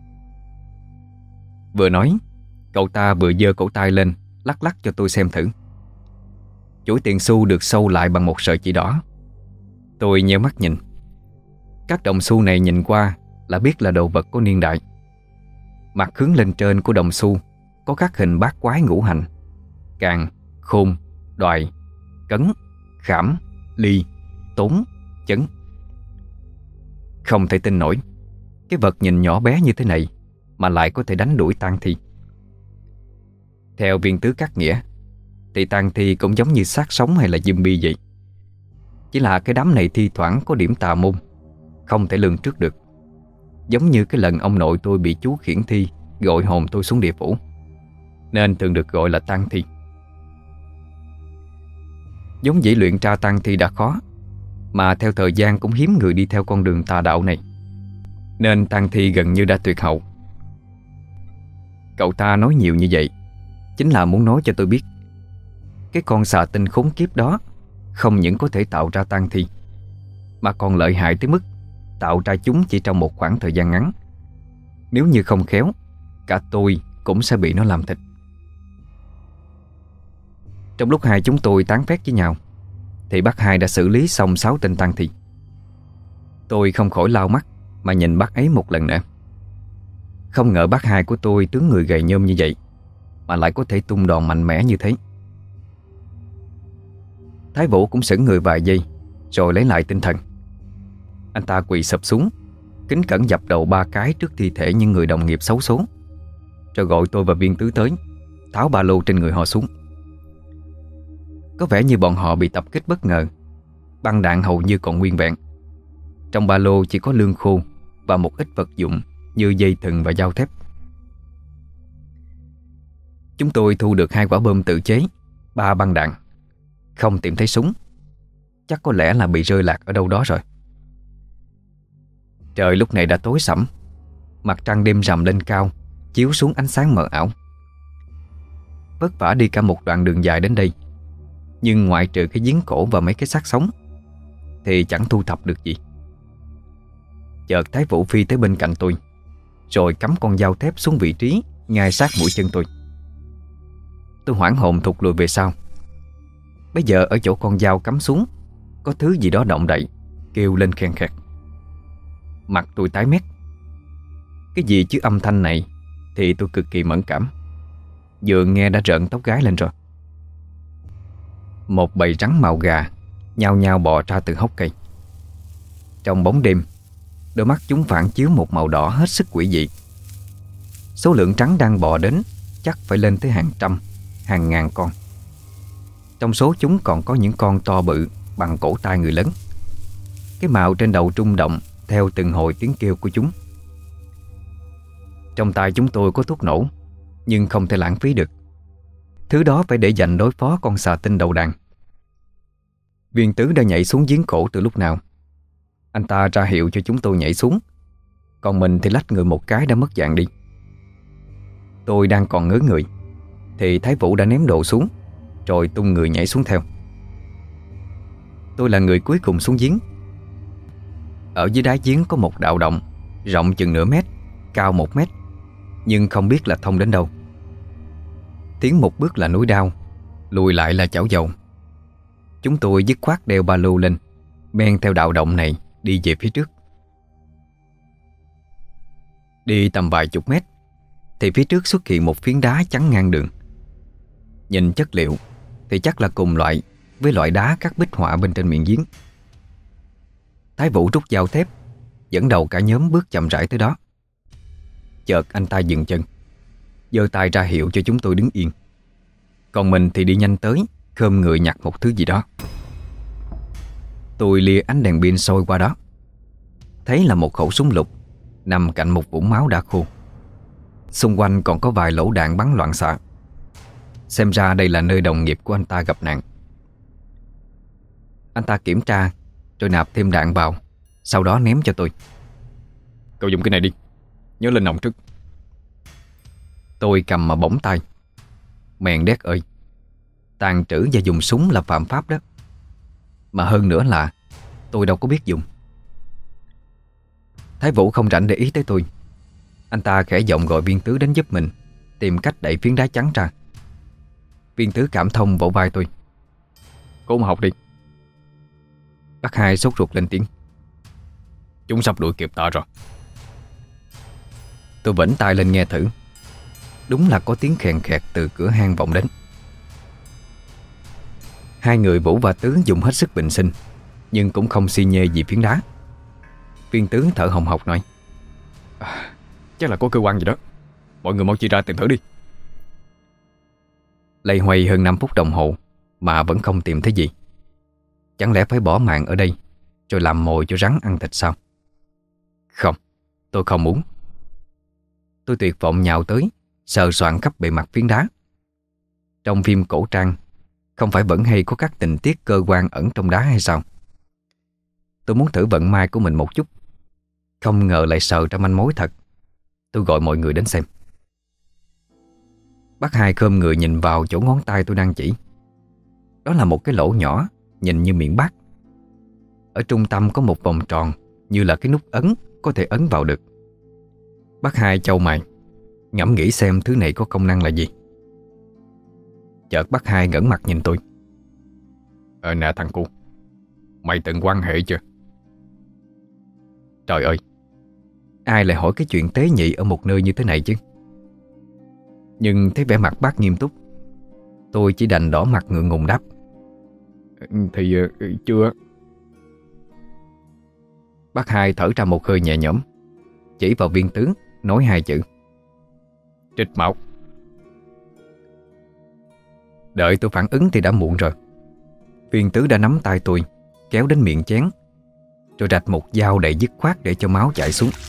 Vừa nói, cậu ta vừa giơ cổ tay lên, lắc lắc cho tôi xem thử. Chuỗi tiền xu được sâu lại bằng một sợi chỉ đỏ. Tôi nheo mắt nhìn. Các đồng xu này nhìn qua là biết là đồ vật có niên đại. Mặt hướng lên trên của đồng xu có các hình bát quái ngũ hành: càng, khôn, đoài, cấn, khảm, ly, tốn, chấn. Không thể tin nổi, cái vật nhìn nhỏ bé như thế này mà lại có thể đánh đuổi tang thi. Theo viên tứ Cát Nghĩa thì tang thi cũng giống như xác sống hay là zombie vậy. Chỉ là cái đám này thi thoảng có điểm tà môn, không thể lường trước được. Giống như cái lần ông nội tôi bị chú khiển thi gọi hồn tôi xuống địa phủ, nên thường được gọi là tang thi. Giống dĩ luyện tra tang thi đã khó, mà theo thời gian cũng hiếm người đi theo con đường tà đạo này, nên tang thi gần như đã tuyệt hậu. Cậu ta nói nhiều như vậy chính là muốn nói cho tôi biết, cái con xà tinh khốn kiếp đó không những có thể tạo ra tang thi, mà còn lợi hại tới mức tạo ra chúng chỉ trong một khoảng thời gian ngắn. Nếu như không khéo, cả tôi cũng sẽ bị nó làm thịt. Trong lúc hai chúng tôi tán phét với nhau thì bác hai đã xử lý xong 6 tên tang thi. Tôi không khỏi lau mắt mà nhìn bác ấy một lần nữa. Không ngờ bác hai của tôi tướng người gầy nhôm như vậy mà lại có thể tung đòn mạnh mẽ như thế. Thái Vũ cũng sững người vài giây rồi lấy lại tinh thần. Anh ta quỳ sụp xuống, kính cẩn dập đầu 3 cái trước thi thể những người đồng nghiệp xấu số, rồi gọi tôi và viên tứ tới, tháo ba lô trên người họ xuống. Có vẻ như bọn họ bị tập kích bất ngờ, băng đạn hầu như còn nguyên vẹn. Trong ba lô chỉ có lương khô và một ít vật dụng như dây thừng và dao thép. Chúng tôi thu được 2 quả bom tự chế, 3 băng đạn. Không tìm thấy súng, chắc có lẽ là bị rơi lạc ở đâu đó rồi. Trời lúc này đã tối sẫm, mặt trăng đêm rằm lên cao, chiếu xuống ánh sáng mờ ảo. Vất vả đi cả một đoạn đường dài đến đây, nhưng ngoại trừ cái giếng cổ và mấy cái xác sống thì chẳng thu thập được gì. Chợt Thái Vũ phi tới bên cạnh tôi, rồi cắm con dao thép xuống vị trí ngay sát mũi chân tôi. Tôi hoảng hồn thụt lùi về sau. Bây giờ ở chỗ con dao cắm xuống có thứ gì đó động đậy, kêu lên khen khẹt. Mặt tôi tái mét. Cái gì chứ âm thanh này thì tôi cực kỳ mẫn cảm, vừa nghe đã rợn tóc gáy lên rồi. Một bầy rắn màu gà nhao nhao bò ra từ hốc cây. Trong bóng đêm, đôi mắt chúng phản chiếu một màu đỏ hết sức quỷ dị. Số lượng rắn đang bò đến chắc phải lên tới hàng trăm, hàng ngàn con. Trong số chúng còn có những con to bự bằng cổ tay người lớn. Cái mào trên đầu rung động theo từng hồi tiếng kêu của chúng. Trong tay chúng tôi có thuốc nổ, nhưng không thể lãng phí được. Thứ đó phải để dành đối phó con xà tinh đầu đàn. Viên tứ đã nhảy xuống giếng cổ từ lúc nào. Anh ta ra hiệu cho chúng tôi nhảy xuống, còn mình thì lách người một cái đã mất dạng đi. Tôi đang còn ngớ người thì Thái Vũ đã ném đồ xuống, rồi tung người nhảy xuống theo. Tôi là người cuối cùng xuống giếng. Ở dưới đáy giếng có một đạo động rộng chừng nửa mét, cao 1 mét, nhưng không biết là thông đến đâu. Tiến một bước là núi đao, lùi lại là chảo dầu. Chúng tôi dứt khoát đeo ba lô lên, men theo đạo động này đi về phía trước. Đi tầm vài chục mét thì phía trước xuất hiện một phiến đá chắn ngang đường. Nhìn chất liệu thì chắc là cùng loại với loại đá các bích họa bên trên miệng giếng. Thái Vũ rút dao thép, dẫn đầu cả nhóm bước chậm rãi tới đó. Chợt anh ta dừng chân, giơ tay ra hiệu cho chúng tôi đứng yên. Còn mình thì đi nhanh tới, khom người nhặt một thứ gì đó. Tôi lia ánh đèn pin soi qua đó, thấy là một khẩu súng lục nằm cạnh một vũng máu đã khô. Xung quanh còn có vài lỗ đạn bắn loạn xạ. Xem ra đây là nơi đồng nghiệp của anh ta gặp nạn. Anh ta kiểm tra rồi nạp thêm đạn vào, sau đó ném cho tôi. Cậu dùng cái này đi, nhớ lên nòng trước. Tôi cầm mà bỗng tay. Mèn đét ơi, tàn trữ và dùng súng là phạm pháp đó. Mà hơn nữa là tôi đâu có biết dùng. Thái Vũ không rảnh để ý tới tôi. Anh ta khẽ giọng gọi Viên Tứ đến giúp mình tìm cách đẩy phiến đá trắng ra. Viên Tứ cảm thông vỗ vai tôi. Cố mà học đi. Bác Hai sốt ruột lên tiếng. Chúng sắp đuổi kịp ta rồi. Tôi vểnh tai lên nghe thử. Đúng là có tiếng khèn khẹt từ cửa hang vọng đến. Hai người Vũ và Tứ dùng hết sức bình sinh, nhưng cũng không si nhê gì phiến đá. Viên Tứ thở hồng hộc nói: Chắc là có cơ quan gì đó. Mọi người mau chia ra tìm thử đi. Lây hoay hơn 5 phút đồng hồ mà vẫn không tìm thấy gì. Chẳng lẽ phải bỏ mạng ở đây rồi làm mồi cho rắn ăn thịt sao? Không, tôi không muốn. Tôi tuyệt vọng nhào tới, sờ soạn khắp bề mặt phiến đá. Trong phim cổ trang, không phải vẫn hay có các tình tiết cơ quan ẩn trong đá hay sao? Tôi muốn thử vận may của mình một chút. Không ngờ lại sờ ra manh mối thật. Tôi gọi mọi người đến xem. Bác Hai khom người nhìn vào chỗ ngón tay tôi đang chỉ. Đó là một cái lỗ nhỏ, nhìn như miệng bát. Ở trung tâm có một vòng tròn, như là cái nút ấn có thể ấn vào được. Bác Hai chau mày, ngẫm nghĩ xem thứ này có công năng là gì. Chợt bác Hai ngẩng mặt nhìn tôi. Nè thằng cu, mày từng quan hệ chưa? Trời ơi, ai lại hỏi cái chuyện tế nhị ở một nơi như thế này chứ? Nhưng thấy vẻ mặt bác nghiêm túc, tôi chỉ đành đỏ mặt ngượng ngùng đáp: Thì chưa. Bác Hai thở ra một hơi nhẹ nhõm, chỉ vào Viên Tứ nói hai chữ: Trích máu. Đợi tôi phản ứng thì đã muộn rồi. Viên Tứ đã nắm tay tôi, kéo đến miệng chén, rồi rạch một dao đầy dứt khoát để cho máu chảy xuống.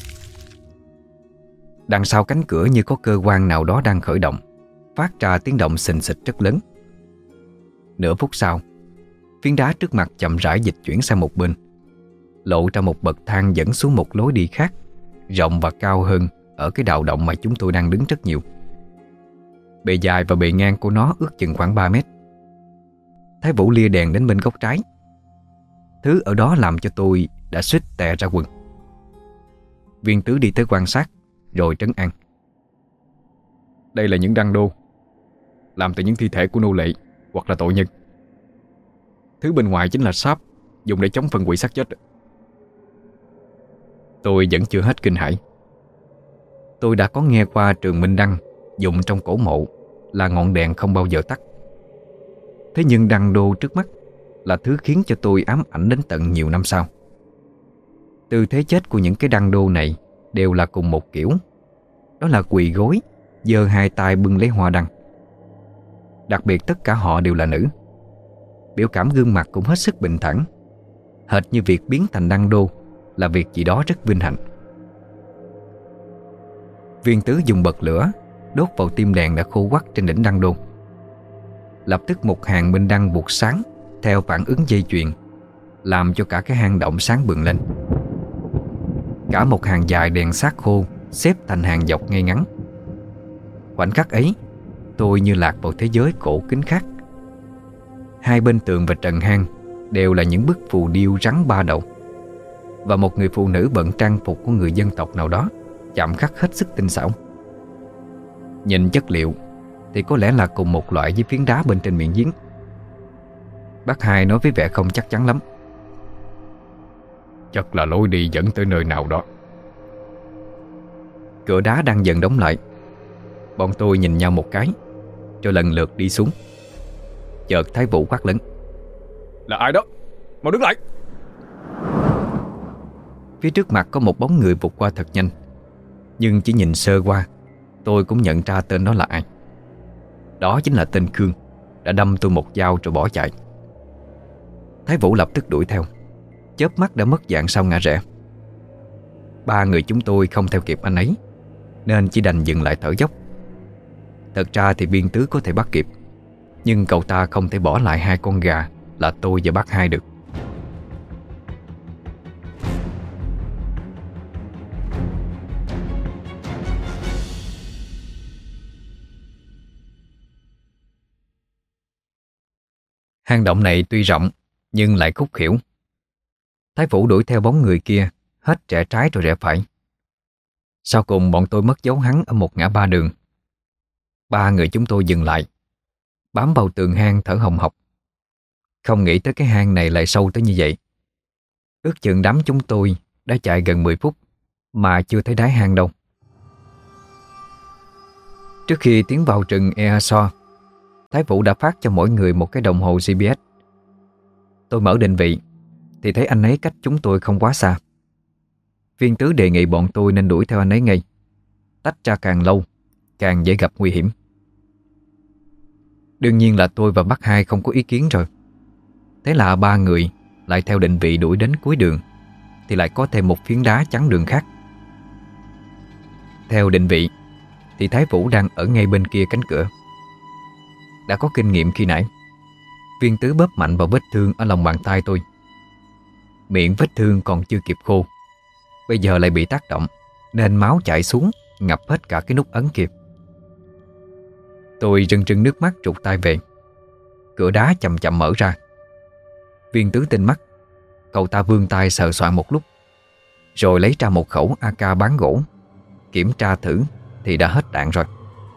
Đằng sau cánh cửa như có cơ quan nào đó đang khởi động, phát ra tiếng động xình xịch rất lớn. Nửa phút sau, phiến đá trước mặt chậm rãi dịch chuyển sang một bên, lộ ra một bậc thang dẫn xuống một lối đi khác, rộng và cao hơn ở cái đào động mà chúng tôi đang đứng rất nhiều. Bề dài và bề ngang của nó ước chừng khoảng 3 mét. Thái Vũ lia đèn đến bên góc trái. Thứ ở đó làm cho tôi đã suýt tè ra quần. Viên Tứ đi tới quan sát rồi trấn an: Đây là những đăng đô làm từ những thi thể của nô lệ hoặc là tội nhân. Thứ bên ngoài chính là sáp dùng để chống phân hủy xác chết. Tôi vẫn chưa hết kinh hãi. Tôi đã có nghe qua trường minh đăng dùng trong cổ mộ là ngọn đèn không bao giờ tắt. Thế nhưng đăng đô trước mắt là thứ khiến cho tôi ám ảnh đến tận nhiều năm sau. Tư thế chết của những cái đăng đô này đều là cùng một kiểu. Đó là quỳ gối, giơ hai tay bưng lấy hoa đăng. Đặc biệt tất cả họ đều là nữ. Biểu cảm gương mặt cũng hết sức bình thản, hệt như việc biến thành đăng đô là việc gì đó rất vinh hạnh. Viên Tứ dùng bật lửa đốt vào tim đèn đã khô quắt trên đỉnh đăng đô. Lập tức một hàng minh đăng buộc sáng theo phản ứng dây chuyền, làm cho cả cái hang động sáng bừng lên. Cả một hàng dài đèn xác khô xếp thành hàng dọc ngay ngắn. Khoảnh khắc ấy, tôi như lạc vào thế giới cổ kính khác. Hai bên tường và trần hang đều là những bức phù điêu rắn ba đầu, và một người phụ nữ bận trang phục của người dân tộc nào đó, chạm khắc hết sức tinh xảo. Nhìn chất liệu thì có lẽ là cùng một loại với phiến đá bên trên miệng giếng. Bác Hai nói với vẻ không chắc chắn lắm: Chắc là lối đi dẫn tới nơi nào đó. Cửa đá đang dần đóng lại. Bọn tôi nhìn nhau một cái rồi lần lượt đi xuống. Chợt Thái Vũ quát lớn: Là ai đó? Mau đứng lại! Phía trước mặt có một bóng người vụt qua thật nhanh, nhưng chỉ nhìn sơ qua tôi cũng nhận ra tên đó là ai. Đó chính là tên Khương, đã đâm tôi một dao rồi bỏ chạy. Thái Vũ lập tức đuổi theo, chớp mắt đã mất dạng sau ngã rẽ. Ba người chúng tôi không theo kịp anh ấy, nên chỉ đành dừng lại thở dốc. Thật ra thì Viên Tứ có thể bắt kịp, nhưng cậu ta không thể bỏ lại hai con gà là tôi và bác Hai được. Hang động này tuy rộng nhưng lại khúc khuỷu. Thái Vũ đuổi theo bóng người kia, hết rẽ trái rồi rẽ phải. Sau cùng bọn tôi mất dấu hắn ở một ngã ba đường. Ba người chúng tôi dừng lại, bám vào tường hang thở hồng hộc. Không nghĩ tới cái hang này lại sâu tới như vậy. Ước chừng đám chúng tôi đã chạy gần 10 phút mà chưa thấy đáy hang đâu. Trước khi tiến vào rừng Ea So, Thái Vũ đã phát cho mỗi người một cái đồng hồ GPS. Tôi mở định vị thì thấy anh ấy cách chúng tôi không quá xa. Viên Tứ đề nghị bọn tôi nên đuổi theo anh ấy ngay. Tách ra càng lâu càng dễ gặp nguy hiểm. Đương nhiên là tôi và bác Hai không có ý kiến rồi. Thế là ba người lại theo định vị đuổi đến cuối đường thì lại có thêm một phiến đá chắn đường khác. Theo định vị thì Thái Vũ đang ở ngay bên kia cánh cửa. Đã có kinh nghiệm khi nãy, Viên Tứ bóp mạnh vào vết thương ở lòng bàn tay tôi. Miệng vết thương còn chưa kịp khô, bây giờ lại bị tác động nên máu chảy xuống ngập hết cả cái nút ấn kia. Tôi rưng rưng nước mắt rụt tay về. Cửa đá chậm chậm mở ra. Viên Tứ tinh mắt, cậu ta vươn tay sờ soạn một lúc, rồi lấy ra một khẩu AK bán gỗ. Kiểm tra thử thì đã hết đạn rồi.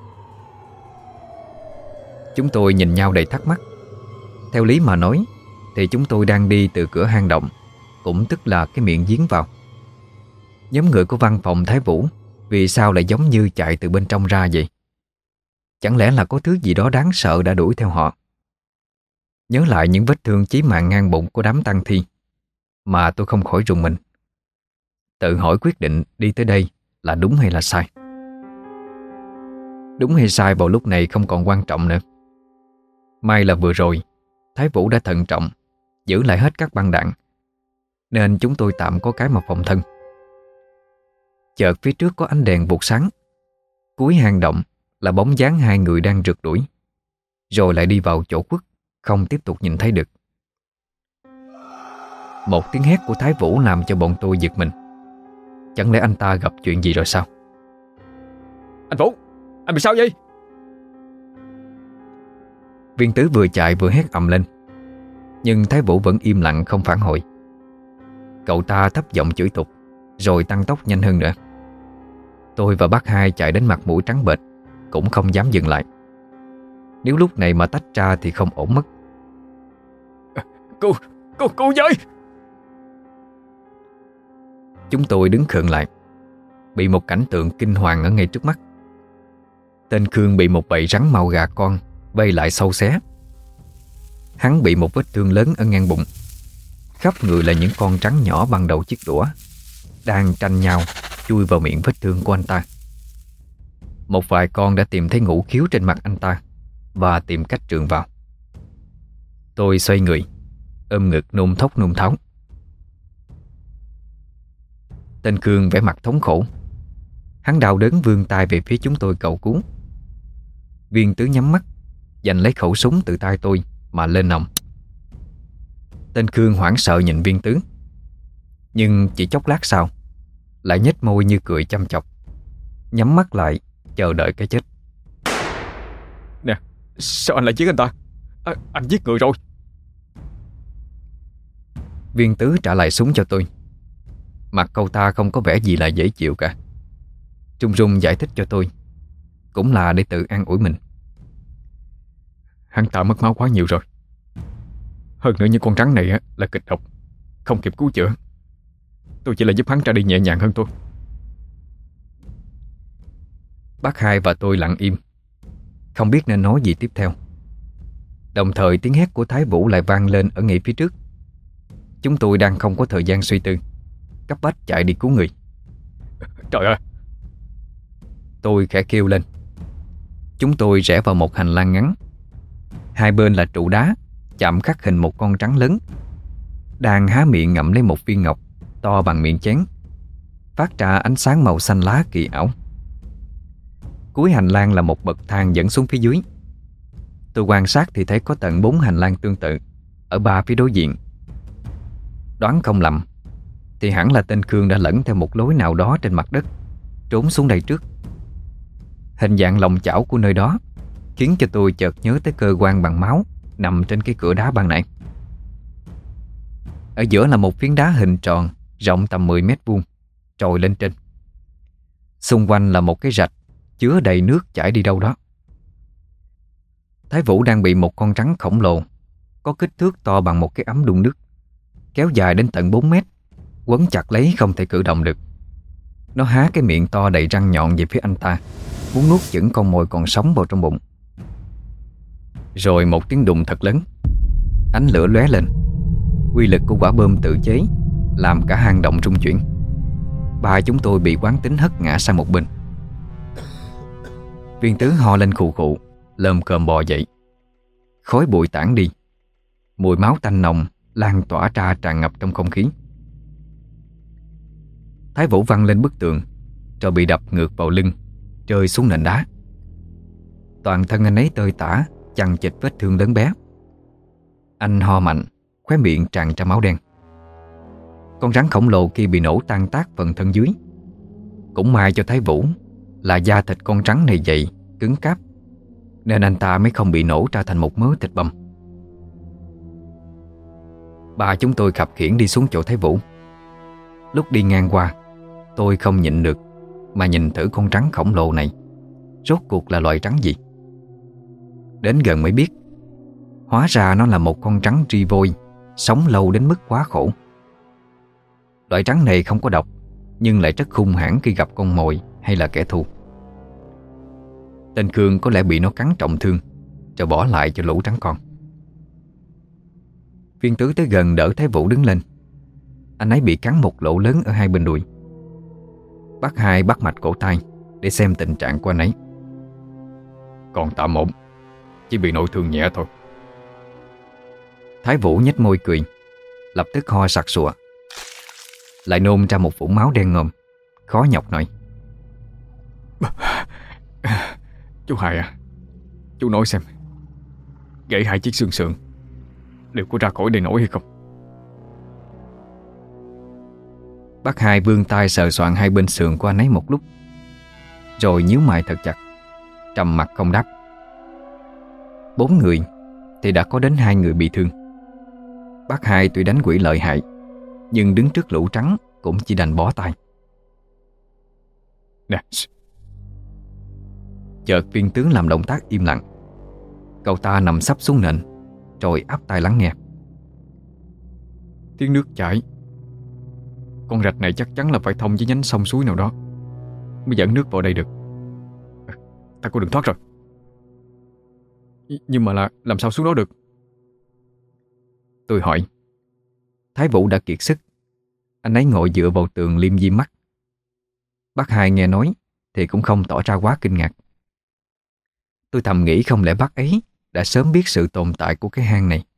Chúng tôi nhìn nhau đầy thắc mắc. Theo lý mà nói thì chúng tôi đang đi từ cửa hang động, cũng tức là cái miệng giếng vào. Nhóm người của văn phòng Thái Vũ vì sao lại giống như chạy từ bên trong ra vậy? Chẳng lẽ là có thứ gì đó đáng sợ đã đuổi theo họ? Nhớ lại những vết thương chí mạng ngang bụng của đám tang thi mà tôi không khỏi rùng mình. Tự hỏi quyết định đi tới đây là đúng hay là sai. Đúng hay sai vào lúc này không còn quan trọng nữa. May là vừa rồi Thái Vũ đã thận trọng giữ lại hết các băng đạn, nên chúng tôi tạm có cái mà phòng thân. Chợt phía trước có ánh đèn vụt sáng. Cuối hang động là bóng dáng hai người đang rượt đuổi, rồi lại đi vào chỗ khuất, không tiếp tục nhìn thấy được. Một tiếng hét của Thái Vũ làm cho bọn tôi giật mình. Chẳng lẽ anh ta gặp chuyện gì rồi sao? Anh Vũ, anh bị sao vậy? Viên Tứ vừa chạy vừa hét ầm lên, nhưng Thái Vũ vẫn im lặng không phản hồi. Cậu ta thấp giọng chửi tục, rồi tăng tốc nhanh hơn nữa. Tôi và bác Hai chạy đến mặt mũi trắng bệch, cũng không dám dừng lại. Nếu lúc này mà tách ra thì không ổn mất. Cô với! Chúng tôi đứng khựng lại, bị một cảnh tượng kinh hoàng ở ngay trước mắt. Tên Khương bị một bầy rắn màu gà con vây lại xâu xé. Hắn bị một vết thương lớn ở ngang bụng. Khắp người là những con rắn nhỏ bằng đầu chiếc đũa, đang tranh nhau chui vào miệng vết thương của anh ta. Một vài con đã tìm thấy ngũ khiếu trên mặt anh ta và tìm cách trườn vào. Tôi xoay người, ôm ngực nôn thốc nôn tháo. Tên Khương vẻ mặt thống khổ. Hắn đau đớn vươn tay về phía chúng tôi cầu cứu. Viên Tứ nhắm mắt, giành lấy khẩu súng từ tay tôi mà lên nòng. Tên Khương hoảng sợ nhìn Viên Tứ, nhưng chỉ chốc lát sau lại nhếch môi như cười chăm chọc, nhắm mắt lại chờ đợi cái chết. Nè, sao anh lại giết anh ta? Anh giết người rồi. Viên Tứ trả lại súng cho tôi. Mặt cậu ta không có vẻ gì là dễ chịu cả. Trung Dung giải thích cho tôi, cũng là để tự an ủi mình. Hắn ta mất máu quá nhiều rồi. Hơn nữa những con rắn này là kịch độc, không kịp cứu chữa. Tôi chỉ là giúp hắn ra đi nhẹ nhàng hơn thôi. Bác Hai và tôi lặng im, không biết nên nói gì tiếp theo. Đồng thời tiếng hét của Thái Vũ lại vang lên ở ngay phía trước. Chúng tôi đang không có thời gian suy tư, cấp bách chạy đi cứu người. Trời ơi! Tôi khẽ kêu lên. Chúng tôi rẽ vào một hành lang ngắn. Hai bên là trụ đá chạm khắc hình một con trắng lớn đang há miệng ngậm lấy một viên ngọc to bằng miệng chén, phát ra ánh sáng màu xanh lá kỳ ảo. Cuối hành lang là một bậc thang dẫn xuống phía dưới. Tôi quan sát thì thấy có tận 4 hành lang tương tự ở 3 phía đối diện. Đoán không lầm thì hẳn là tên Khương đã lẫn theo một lối nào đó trên mặt đất, trốn xuống đây trước. Hình dạng lòng chảo của nơi đó khiến cho tôi chợt nhớ tới cơ quan bằng máu nằm trên cái cửa đá ban nãy. Ở giữa là một phiến đá hình tròn rộng tầm 10 mét vuông trồi lên trên. Xung quanh là một cái rạch chứa đầy nước chảy đi đâu đó. Thái Vũ đang bị một con rắn khổng lồ có kích thước to bằng một cái ấm đun nước, kéo dài đến tận 4 mét, quấn chặt lấy không thể cử động được. Nó há cái miệng to đầy răng nhọn về phía anh ta, muốn nuốt chửng con mồi còn sống vào trong bụng. Rồi một tiếng đùng thật lớn, ánh lửa lóe lên. Uy lực của quả bom tự chế làm cả hang động rung chuyển. Ba chúng tôi bị quán tính hất ngã sang một bên. Viên Tứ ho lên khụ khụ, lơm cơm bò dậy. Khói bụi tản đi, mùi máu tanh nồng lan tỏa ra tràn ngập trong không khí. Thái Vũ văng lên bức tường rồi bị đập ngược vào lưng, rơi xuống nền đá. Toàn thân anh ấy tơi tả, chằng chịt vết thương lớn bé. Anh ho mạnh, khóe miệng tràn ra máu đen. Con rắn khổng lồ kia bị nổ tan tác phần thân dưới. Cũng may cho Thái Vũ là da thịt con rắn này dày, cứng cáp, nên anh ta mới không bị nổ ra thành một mớ thịt băm. Ba chúng tôi khập khiễng đi xuống chỗ Thái Vũ. Lúc đi ngang qua, tôi không nhịn được mà nhìn thử con rắn khổng lồ này rốt cuộc là loài rắn gì. Đến gần mới biết, hóa ra nó là một con rắn ri vôi sống lâu đến mức quá khổ. Loại rắn này không có độc, nhưng lại rất hung hãn khi gặp con mồi hay là kẻ thù. Tên Khương có lẽ bị nó cắn trọng thương rồi bỏ lại cho lũ rắn con. Viên Tứ tới gần đỡ Thái Vũ đứng lên. Anh ấy bị cắn một lỗ lớn ở hai bên đùi. Bác Hai bắt mạch cổ tay để xem tình trạng của anh ấy. Còn tạm ổn, chỉ bị nội thương nhẹ thôi. Thái Vũ nhếch môi cười, lập tức ho sặc sụa, lại nôn ra một vũng máu đen ngòm, khó nhọc nói: Chú Hai à, chú nói xem, gãy 2 chiếc xương sườn liệu có ra khỏi đây nổi hay không? Bác Hai vươn tay sờ soạn hai bên sườn của anh ấy một lúc, rồi nhíu mày thật chặt, trầm mặc không đáp. 4 người thì đã có đến 2 người bị thương. Bác Hai tuy đánh quỷ lợi hại, nhưng đứng trước lũ trắng cũng chỉ đành bó tay. Nè. Chợt Viên Tướng làm động tác im lặng. Cậu ta nằm sấp xuống nền, rồi áp tai lắng nghe. Tiếng nước chảy. Con rạch này chắc chắn là phải thông với nhánh sông suối nào đó mới dẫn nước vào đây được. Ta có đường thoát rồi. Nhưng mà làm sao xuống đó được? Tôi hỏi. Thái Vũ đã kiệt sức. Anh ấy ngồi dựa vào tường liêm diêm mắt. Bác Hai nghe nói thì cũng không tỏ ra quá kinh ngạc. Tôi thầm nghĩ không lẽ bác ấy đã sớm biết sự tồn tại của cái hang này.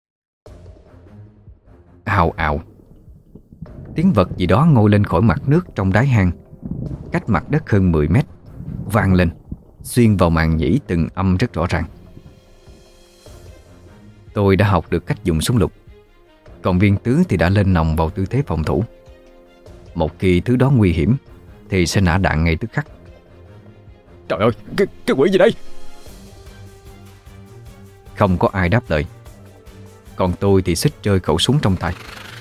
Ào ào, tiếng vật gì đó ngôi lên khỏi mặt nước trong đáy hang, cách mặt đất hơn 10 mét, vang lên, xuyên vào màn nhĩ từng âm rất rõ ràng. Tôi đã học được cách dùng súng lục, còn Viên Tứ thì đã lên nòng vào tư thế phòng thủ. Một khi thứ đó nguy hiểm thì sẽ nã đạn ngay tức khắc. Trời ơi, cái quỷ gì đây? Không có ai đáp lời. Còn tôi thì xích rơi khẩu súng trong tay.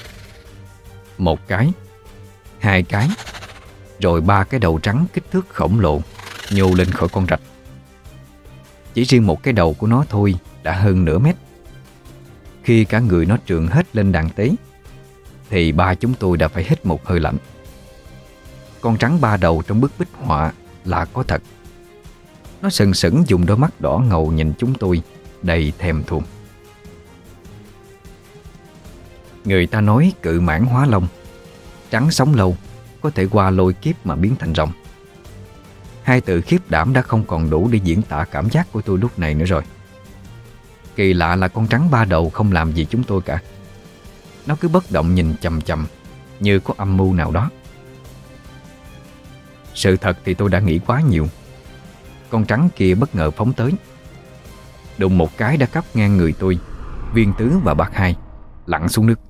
1 cái, 2 cái, rồi 3 cái đầu trắng kích thước khổng lồ nhô lên khỏi con rạch. Chỉ riêng một cái đầu của nó thôi đã hơn nửa mét. Khi cả người nó trượng hết lên đàn tế thì ba chúng tôi đã phải hít một hơi lạnh. Con rắn 3 đầu trong bức bích họa là có thật. Nó sừng sững dùng đôi mắt đỏ ngầu nhìn chúng tôi đầy thèm thuồng. Người ta nói cự mãng hóa long, rắn sống lâu có thể qua lôi kiếp mà biến thành rồng. 2 từ khiếp đảm đã không còn đủ để diễn tả cảm giác của tôi lúc này nữa rồi. Kỳ lạ là con rắn ba đầu không làm gì chúng tôi cả. Nó cứ bất động nhìn chằm chằm, như có âm mưu nào đó. Sự thật thì tôi đã nghĩ quá nhiều. Con rắn kia bất ngờ phóng tới, đụng một cái đã cắp ngang người tôi, Viên Tứ và bác Hai, lặn xuống nước.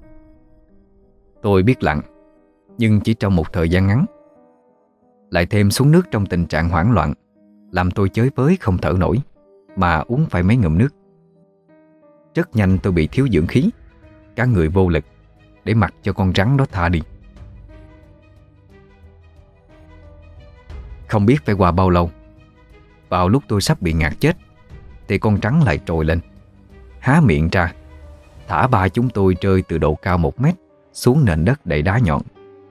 Tôi biết lặn, nhưng chỉ trong một thời gian ngắn. Lại thêm xuống nước trong tình trạng hoảng loạn, làm tôi chới với không thở nổi, mà uống phải mấy ngụm nước. Rất nhanh tôi bị thiếu dưỡng khí, cả người vô lực, để mặc cho con rắn đó thả đi. Không biết phải qua bao lâu, vào lúc tôi sắp bị ngạt chết, thì con rắn lại trồi lên, há miệng ra, thả ba chúng tôi rơi từ độ cao 1 mét xuống nền đất đầy đá nhọn.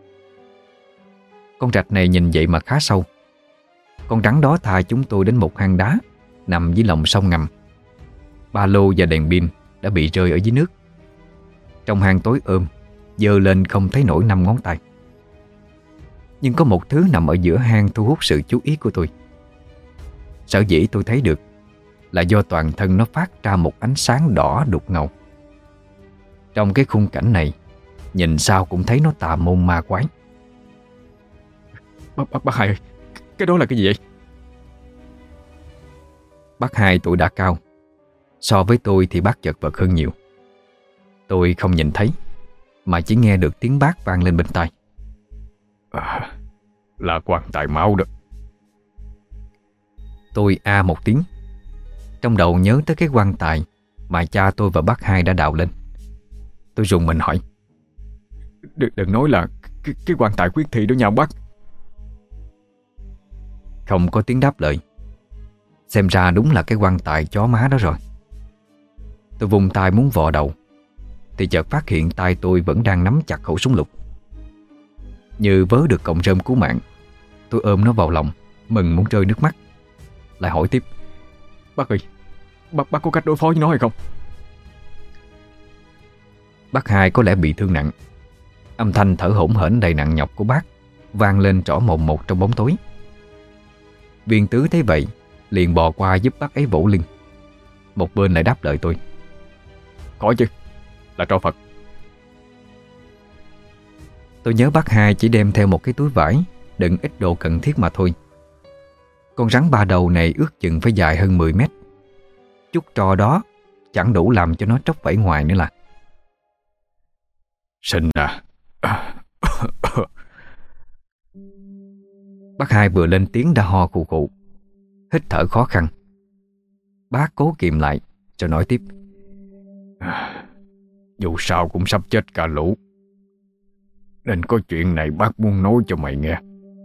Con rạch này nhìn vậy mà khá sâu. Con rắn đó thả chúng tôi đến một hang đá nằm dưới lòng sông ngầm. Ba lô và đèn pin đã bị rơi ở dưới nước. Trong hang tối giơ lên không thấy nổi 5 ngón tay. Nhưng có một thứ nằm ở giữa hang thu hút sự chú ý của tôi. Sở dĩ tôi thấy được là do toàn thân nó phát ra một ánh sáng đỏ đục ngầu. Trong cái khung cảnh này, nhìn sao cũng thấy nó tà môn ma quái. Bác Hai ơi, cái đó là cái gì vậy? Bác Hai tuổi đã cao, so với tôi thì bác chật vật hơn nhiều. Tôi không nhìn thấy, mà chỉ nghe được tiếng bác vang lên bên tai. Là quan tài máu đó. Tôi một tiếng. Trong đầu nhớ tới cái quan tài mà cha tôi và bác Hai đã đào lên. Tôi rùng mình hỏi: Đừng nói là cái quan tài quyết thị đó nha bác. Không có tiếng đáp lời. Xem ra đúng là cái quan tài chó má đó rồi. Tôi vùng tay muốn vò đầu, thì chợt phát hiện tay tôi vẫn đang nắm chặt khẩu súng lục. Như vớ được cọng rơm cứu mạng, tôi ôm nó vào lòng, mừng muốn rơi nước mắt. Lại hỏi tiếp: Bác ơi, bác có cách đối phó với nó hay không? Bác Hai có lẽ bị thương nặng. Âm thanh thở hổn hển đầy nặng nhọc của bác vang lên rõ mồn một trong bóng tối. Viên Tứ thấy vậy liền bò qua giúp bác ấy vỗ lưng. Một bên lại đáp lời tôi: Khỏi chứ, là tro Phật. Tôi nhớ bác Hai chỉ đem theo một cái túi vải đựng ít đồ cần thiết mà thôi. Con rắn ba đầu này ước chừng phải dài hơn 10 mét. Chút tro đó chẳng đủ làm cho nó tróc vảy ngoài nữa là. Sinh à. Bác Hai vừa lên tiếng đã ho khụ khụ, hít thở khó khăn. Bác cố kìm lại rồi nói tiếp: Dù sao cũng sắp chết cả lũ, nên có chuyện này bác muốn nói cho mày nghe.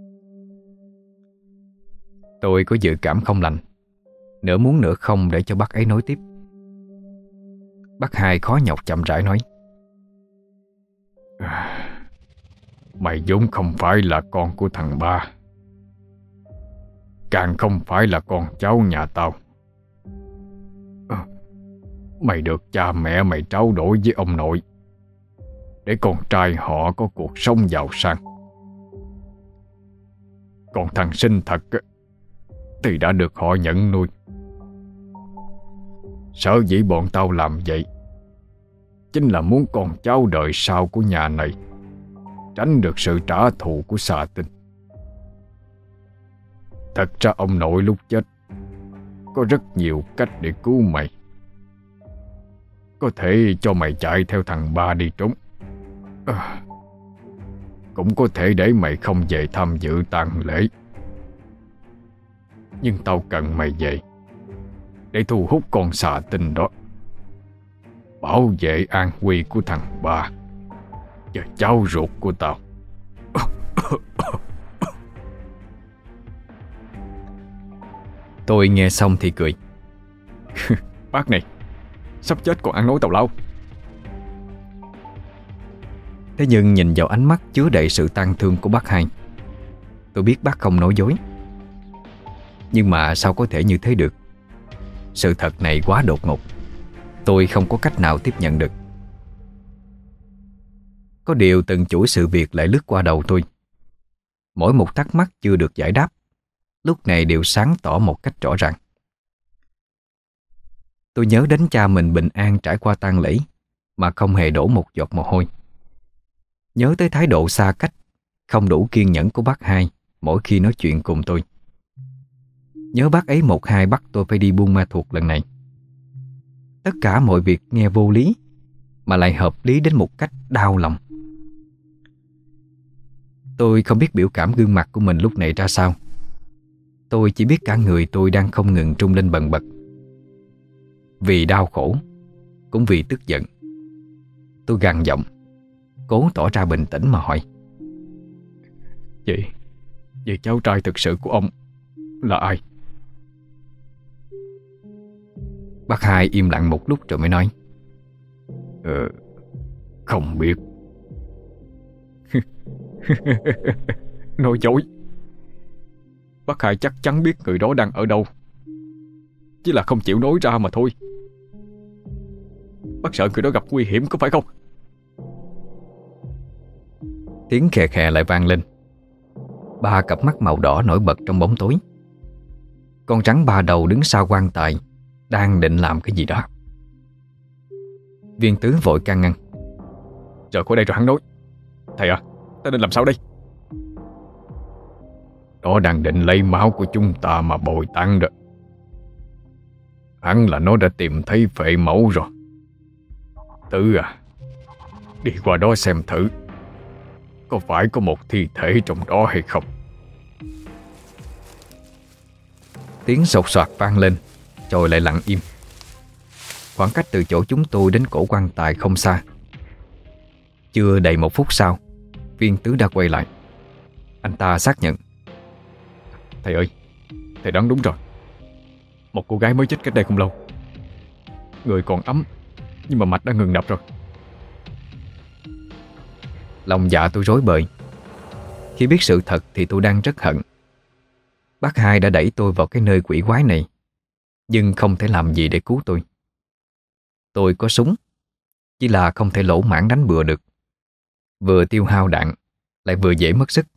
Tôi có dự cảm không lành, nửa muốn nửa không để cho bác ấy nói tiếp. Bác Hai khó nhọc chậm rãi nói: Mày vốn không phải là con của thằng Ba, càng không phải là con cháu nhà tao. Mày được cha mẹ mày trao đổi với ông nội để con trai họ có cuộc sống giàu sang. Còn thằng Sinh thật thì đã được họ nhận nuôi. Sở dĩ bọn tao làm vậy chính là muốn con cháu đời sau của nhà này tránh được sự trả thù của xà tinh. Thật ra ông nội lúc chết có rất nhiều cách để cứu mày. Có thể cho mày chạy theo thằng Ba đi trốn, cũng có thể để mày không về tham dự tang lễ. Nhưng tao cần mày về để thu hút con xà tinh đó, bảo vệ an nguy của thằng Ba và cháu ruột của tao. Tôi nghe xong thì cười. Bác này, sắp chết còn ăn nói tào lao. Thế nhưng nhìn vào ánh mắt chứa đầy sự tang thương của bác Hai, tôi biết bác không nói dối. Nhưng mà sao có thể như thế được? Sự thật này quá đột ngột, tôi không có cách nào tiếp nhận được. Có điều từng chuỗi sự việc lại lướt qua đầu tôi. Mỗi một thắc mắc chưa được giải đáp lúc này đều sáng tỏ một cách rõ ràng. Tôi nhớ đến cha mình bình an trải qua tang lễ mà không hề đổ một giọt mồ hôi. Nhớ tới thái độ xa cách, không đủ kiên nhẫn của bác hai mỗi khi nói chuyện cùng tôi. Nhớ bác ấy một hai bắt tôi phải đi Buôn Ma Thuột lần này. Tất cả mọi việc nghe vô lý mà lại hợp lý đến một cách đau lòng. Tôi không biết biểu cảm gương mặt của mình lúc này ra sao. Tôi chỉ biết cả người tôi đang không ngừng trung lên bần bật. Vì đau khổ, cũng vì tức giận. Tôi gằn giọng, cố tỏ ra bình tĩnh mà hỏi: Vậy cháu trai thực sự của ông là ai? Bác hai im lặng một lúc rồi mới nói: Không biết. Nói dối. Bác hai chắc chắn biết người đó đang ở đâu, chỉ là không chịu nói ra mà thôi. Bác sợ người đó gặp nguy hiểm có phải không? Tiếng khè khè lại vang lên. Ba cặp mắt màu đỏ nổi bật trong bóng tối. Con rắn ba đầu đứng sau quan tài đang định làm cái gì đó. Viên Tứ vội can ngăn: Rời khỏi đây rồi hắn nói. Thầy à, ta nên làm sao đây? Nó đang định lấy máu của chúng ta mà bồi táng rồi. Hẳn là nó đã tìm thấy phệ mẫu rồi. Tứ à, đi qua đó xem thử có phải có một thi thể trong đó hay không. Tiếng sột soạt vang lên rồi lại lặng im. Khoảng cách từ chỗ chúng tôi đến cổ quan tài không xa. Chưa đầy 1 phút sau, Viên Tứ đã quay lại. Anh ta xác nhận: Thầy ơi, thầy đoán đúng rồi. Một cô gái mới chết cách đây không lâu. Người còn ấm, nhưng mà mạch đã ngừng đập rồi. Lòng dạ tôi rối bời. Khi biết sự thật thì tôi đang rất hận. Bác hai đã đẩy tôi vào cái nơi quỷ quái này, nhưng không thể làm gì để cứu tôi. Tôi có súng, chỉ là không thể lỗ mãng đánh bừa được. Vừa tiêu hao đạn, lại vừa dễ mất sức.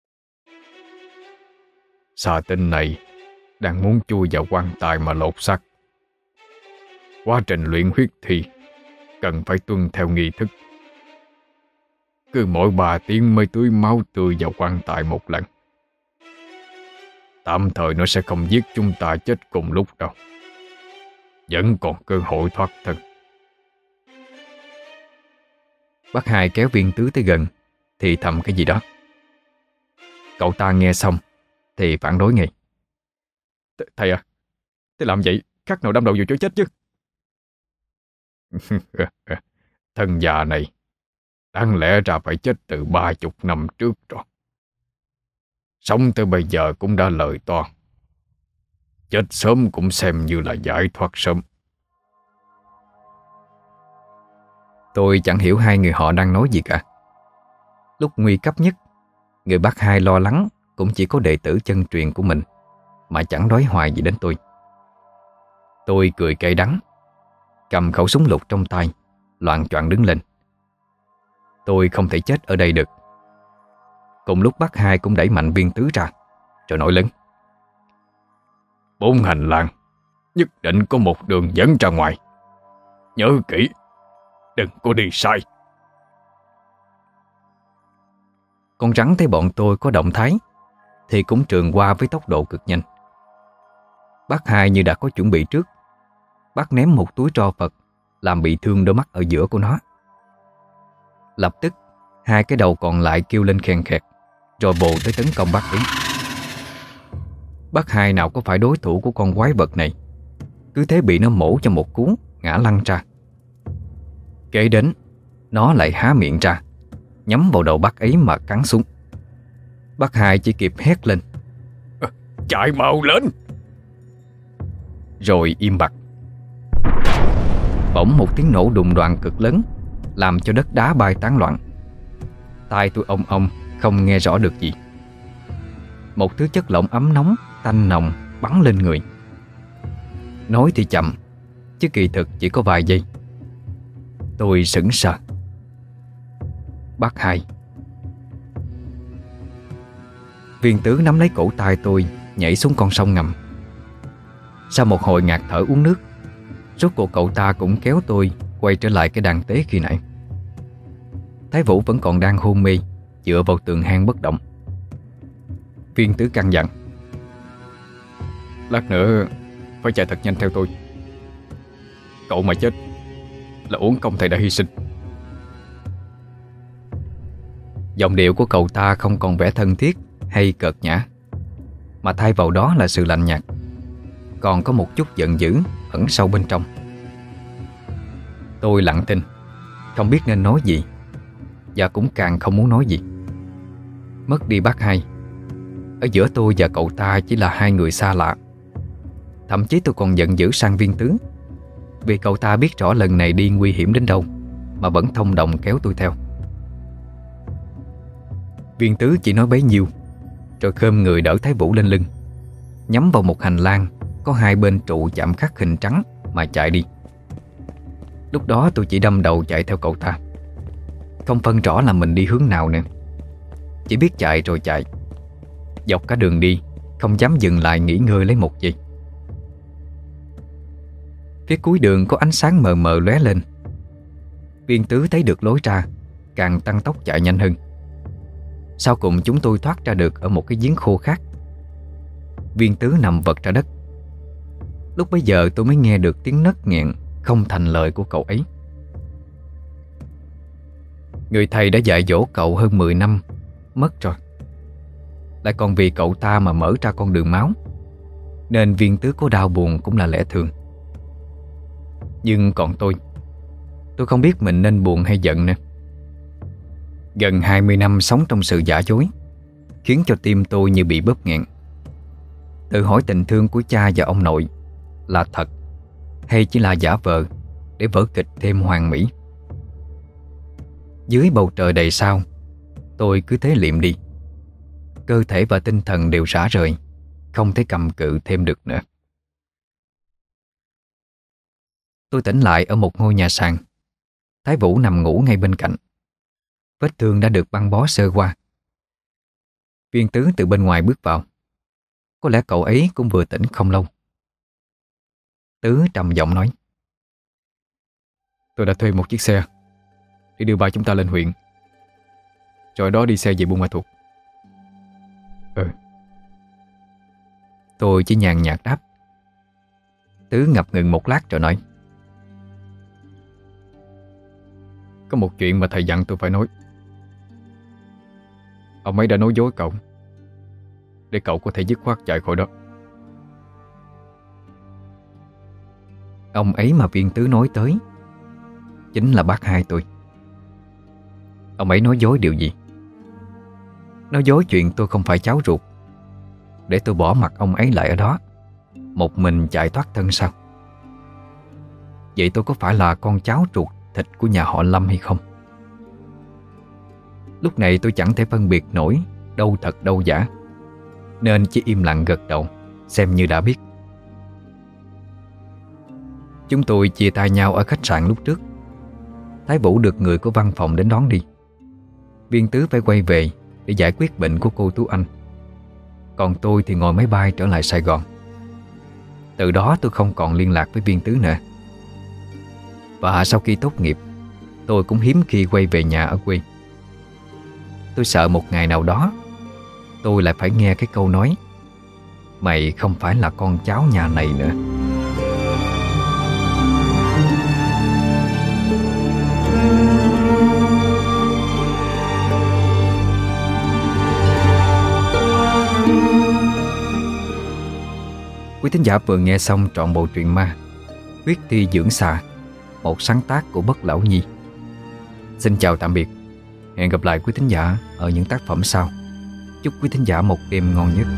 Xà tinh này đang muốn chui vào quan tài mà lột xác. Quá trình luyện huyết thì cần phải tuân theo nghi thức. Cứ mỗi 3 tiếng mới tưới máu tươi vào quan tài một lần. Tạm thời nó sẽ không giết chúng ta chết cùng lúc đâu. Vẫn còn cơ hội thoát thân. Bác hai kéo Viên Tứ tới gần thì thầm cái gì đó. Cậu ta nghe xong thì phản đối ngay: Thầy à, thế làm vậy khác nào đâm đầu vào chỗ chết chứ. Thân già này đáng lẽ ra phải chết từ 30 năm trước rồi. Sống tới bây giờ cũng đã lời to. Chết sớm cũng xem như là giải thoát sớm. Tôi chẳng hiểu hai người họ đang nói gì cả. Lúc nguy cấp nhất, người bác hai lo lắng cũng chỉ có đệ tử chân truyền của mình, mà chẳng đói hoài gì đến tôi. Tôi cười cay đắng, cầm khẩu súng lục trong tay, loạng choạng đứng lên. Tôi không thể chết ở đây được. Cùng lúc bác hai cũng đẩy mạnh Viên Tứ ra, rồi nói lớn: 4 hành lang, nhất định có một đường dẫn ra ngoài. Nhớ kỹ, đừng có đi sai. Con rắn thấy bọn tôi có động thái thì cũng trườn qua với tốc độ cực nhanh. Bác hai như đã có chuẩn bị trước. Bác ném một túi tro Phật làm bị thương đôi mắt ở giữa của nó. Lập tức 2 cái đầu còn lại kêu lên khen khẹt, rồi vồ tới tấn công bác ấy. Bác hai nào có phải đối thủ của con quái vật này, cứ thế bị nó mổ cho một cú, ngã lăn ra. Kế đến, nó lại há miệng ra, nhắm vào đầu bác ấy mà cắn xuống. Bác hai chỉ kịp hét lên: Chạy mau lên! Rồi im bặt. Bỗng một tiếng nổ đùng đoàng cực lớn làm cho đất đá bay tán loạn. Tai tôi ong ong, không nghe rõ được gì. Một thứ chất lỏng ấm nóng, tanh nồng bắn lên người. Nói thì chậm, chứ kỳ thực chỉ có vài giây. Tôi sững sờ. Bác hai. Viên Tứ nắm lấy cổ tay tôi, nhảy xuống con sông ngầm. Sau một hồi ngạt thở uống nước, Rốt cuộc cậu ta cũng kéo tôi quay trở lại cái đàn tế khi nãy. Thái Vũ vẫn còn đang hôn mê, dựa vào tường hang bất động. Viên Tứ căn dặn: lát nữa phải chạy thật nhanh theo tôi. Cậu mà chết là uổng công thầy đã hy sinh. Giọng điệu của cậu ta không còn vẻ thân thiết hay cợt nhã, mà thay vào đó là sự lạnh nhạt, còn có một chút giận dữ ẩn sâu bên trong. Tôi lặng thinh, không biết nên nói gì, và cũng càng không muốn nói gì. Mất đi bác hai, ở giữa tôi và cậu ta chỉ là hai người xa lạ. Thậm chí tôi còn giận dữ sang Viên Tứ, vì cậu ta biết rõ lần này đi nguy hiểm đến đâu mà vẫn thông đồng kéo tôi theo. Viên Tứ chỉ nói bấy nhiêu, rồi khom người đỡ Thái Vũ lên lưng, nhắm vào một hành lang có hai bên trụ chạm khắc hình trắng mà chạy đi. Lúc đó tôi chỉ đâm đầu chạy theo cậu ta, không phân rõ là mình đi hướng nào nữa, chỉ biết chạy rồi chạy. Dọc cả đường đi không dám dừng lại nghỉ ngơi lấy một giây. Phía cuối đường có ánh sáng mờ mờ lóe lên. Viên Tứ thấy được lối ra, càng tăng tốc chạy nhanh hơn. Sau cùng chúng tôi thoát ra được ở một cái giếng khô khác. Viên Tứ nằm vật ra đất. Lúc bấy giờ tôi mới nghe được tiếng nấc nghẹn không thành lời của cậu ấy. Người thầy đã dạy dỗ cậu hơn 10 năm mất rồi, lại còn vì cậu ta mà mở ra con đường máu, nên Viên Tứ có đau buồn cũng là lẽ thường. Nhưng còn tôi không biết mình nên buồn hay giận nữa. Gần 20 năm sống trong sự giả dối khiến cho tim tôi như bị bóp nghẹn. Tự hỏi tình thương của cha và ông nội là thật hay chỉ là giả vờ để vở kịch thêm hoàn mỹ. Dưới bầu trời đầy sao, tôi cứ thế liệm đi. Cơ thể và tinh thần đều rã rời, không thể cầm cự thêm được nữa. Tôi tỉnh lại ở một ngôi nhà sàn. Thái Vũ nằm ngủ ngay bên cạnh. Vết thương đã được băng bó sơ qua. Viên Tứ từ bên ngoài bước vào. Có lẽ cậu ấy cũng vừa tỉnh không lâu. Tứ trầm giọng nói: tôi đã thuê một chiếc xe để đưa ba chúng ta lên huyện, rồi đó đi xe về Buôn Ma Thuột. Tôi chỉ nhàn nhạt đáp. Tứ ngập ngừng một lát rồi nói: có một chuyện mà thầy dặn tôi phải nói. Ông ấy đã nói dối cậu để cậu có thể dứt khoát chạy khỏi đó. Ông ấy mà Viên Tứ nói tới chính là bác hai tôi. Ông ấy nói dối điều gì? Nói dối chuyện tôi không phải cháu ruột, để tôi bỏ mặc ông ấy lại ở đó, một mình chạy thoát thân sao? Vậy tôi có phải là con cháu ruột thịt của nhà họ Lâm hay không? Lúc này tôi chẳng thể phân biệt nổi đâu thật đâu giả, nên chỉ im lặng gật đầu, xem như đã biết. Chúng tôi chia tay nhau ở khách sạn lúc trước. Thái Vũ được người của văn phòng đến đón đi. Viên Tứ phải quay về để giải quyết bệnh của cô Tú Anh. Còn tôi thì ngồi máy bay trở lại Sài Gòn. Từ đó tôi không còn liên lạc với Viên Tứ nữa. Và sau khi tốt nghiệp, tôi cũng hiếm khi quay về nhà ở quê. Tôi sợ một ngày nào đó tôi lại phải nghe cái câu nói: mày không phải là con cháu nhà này nữa. Quý thính giả vừa nghe xong trọn bộ truyện ma Huyết Thi Dưỡng Xà, một sáng tác của Bất Lão Nhi. Xin chào tạm biệt. Hẹn gặp lại quý thính giả ở những tác phẩm sau. Chúc quý thính giả một đêm ngon giấc.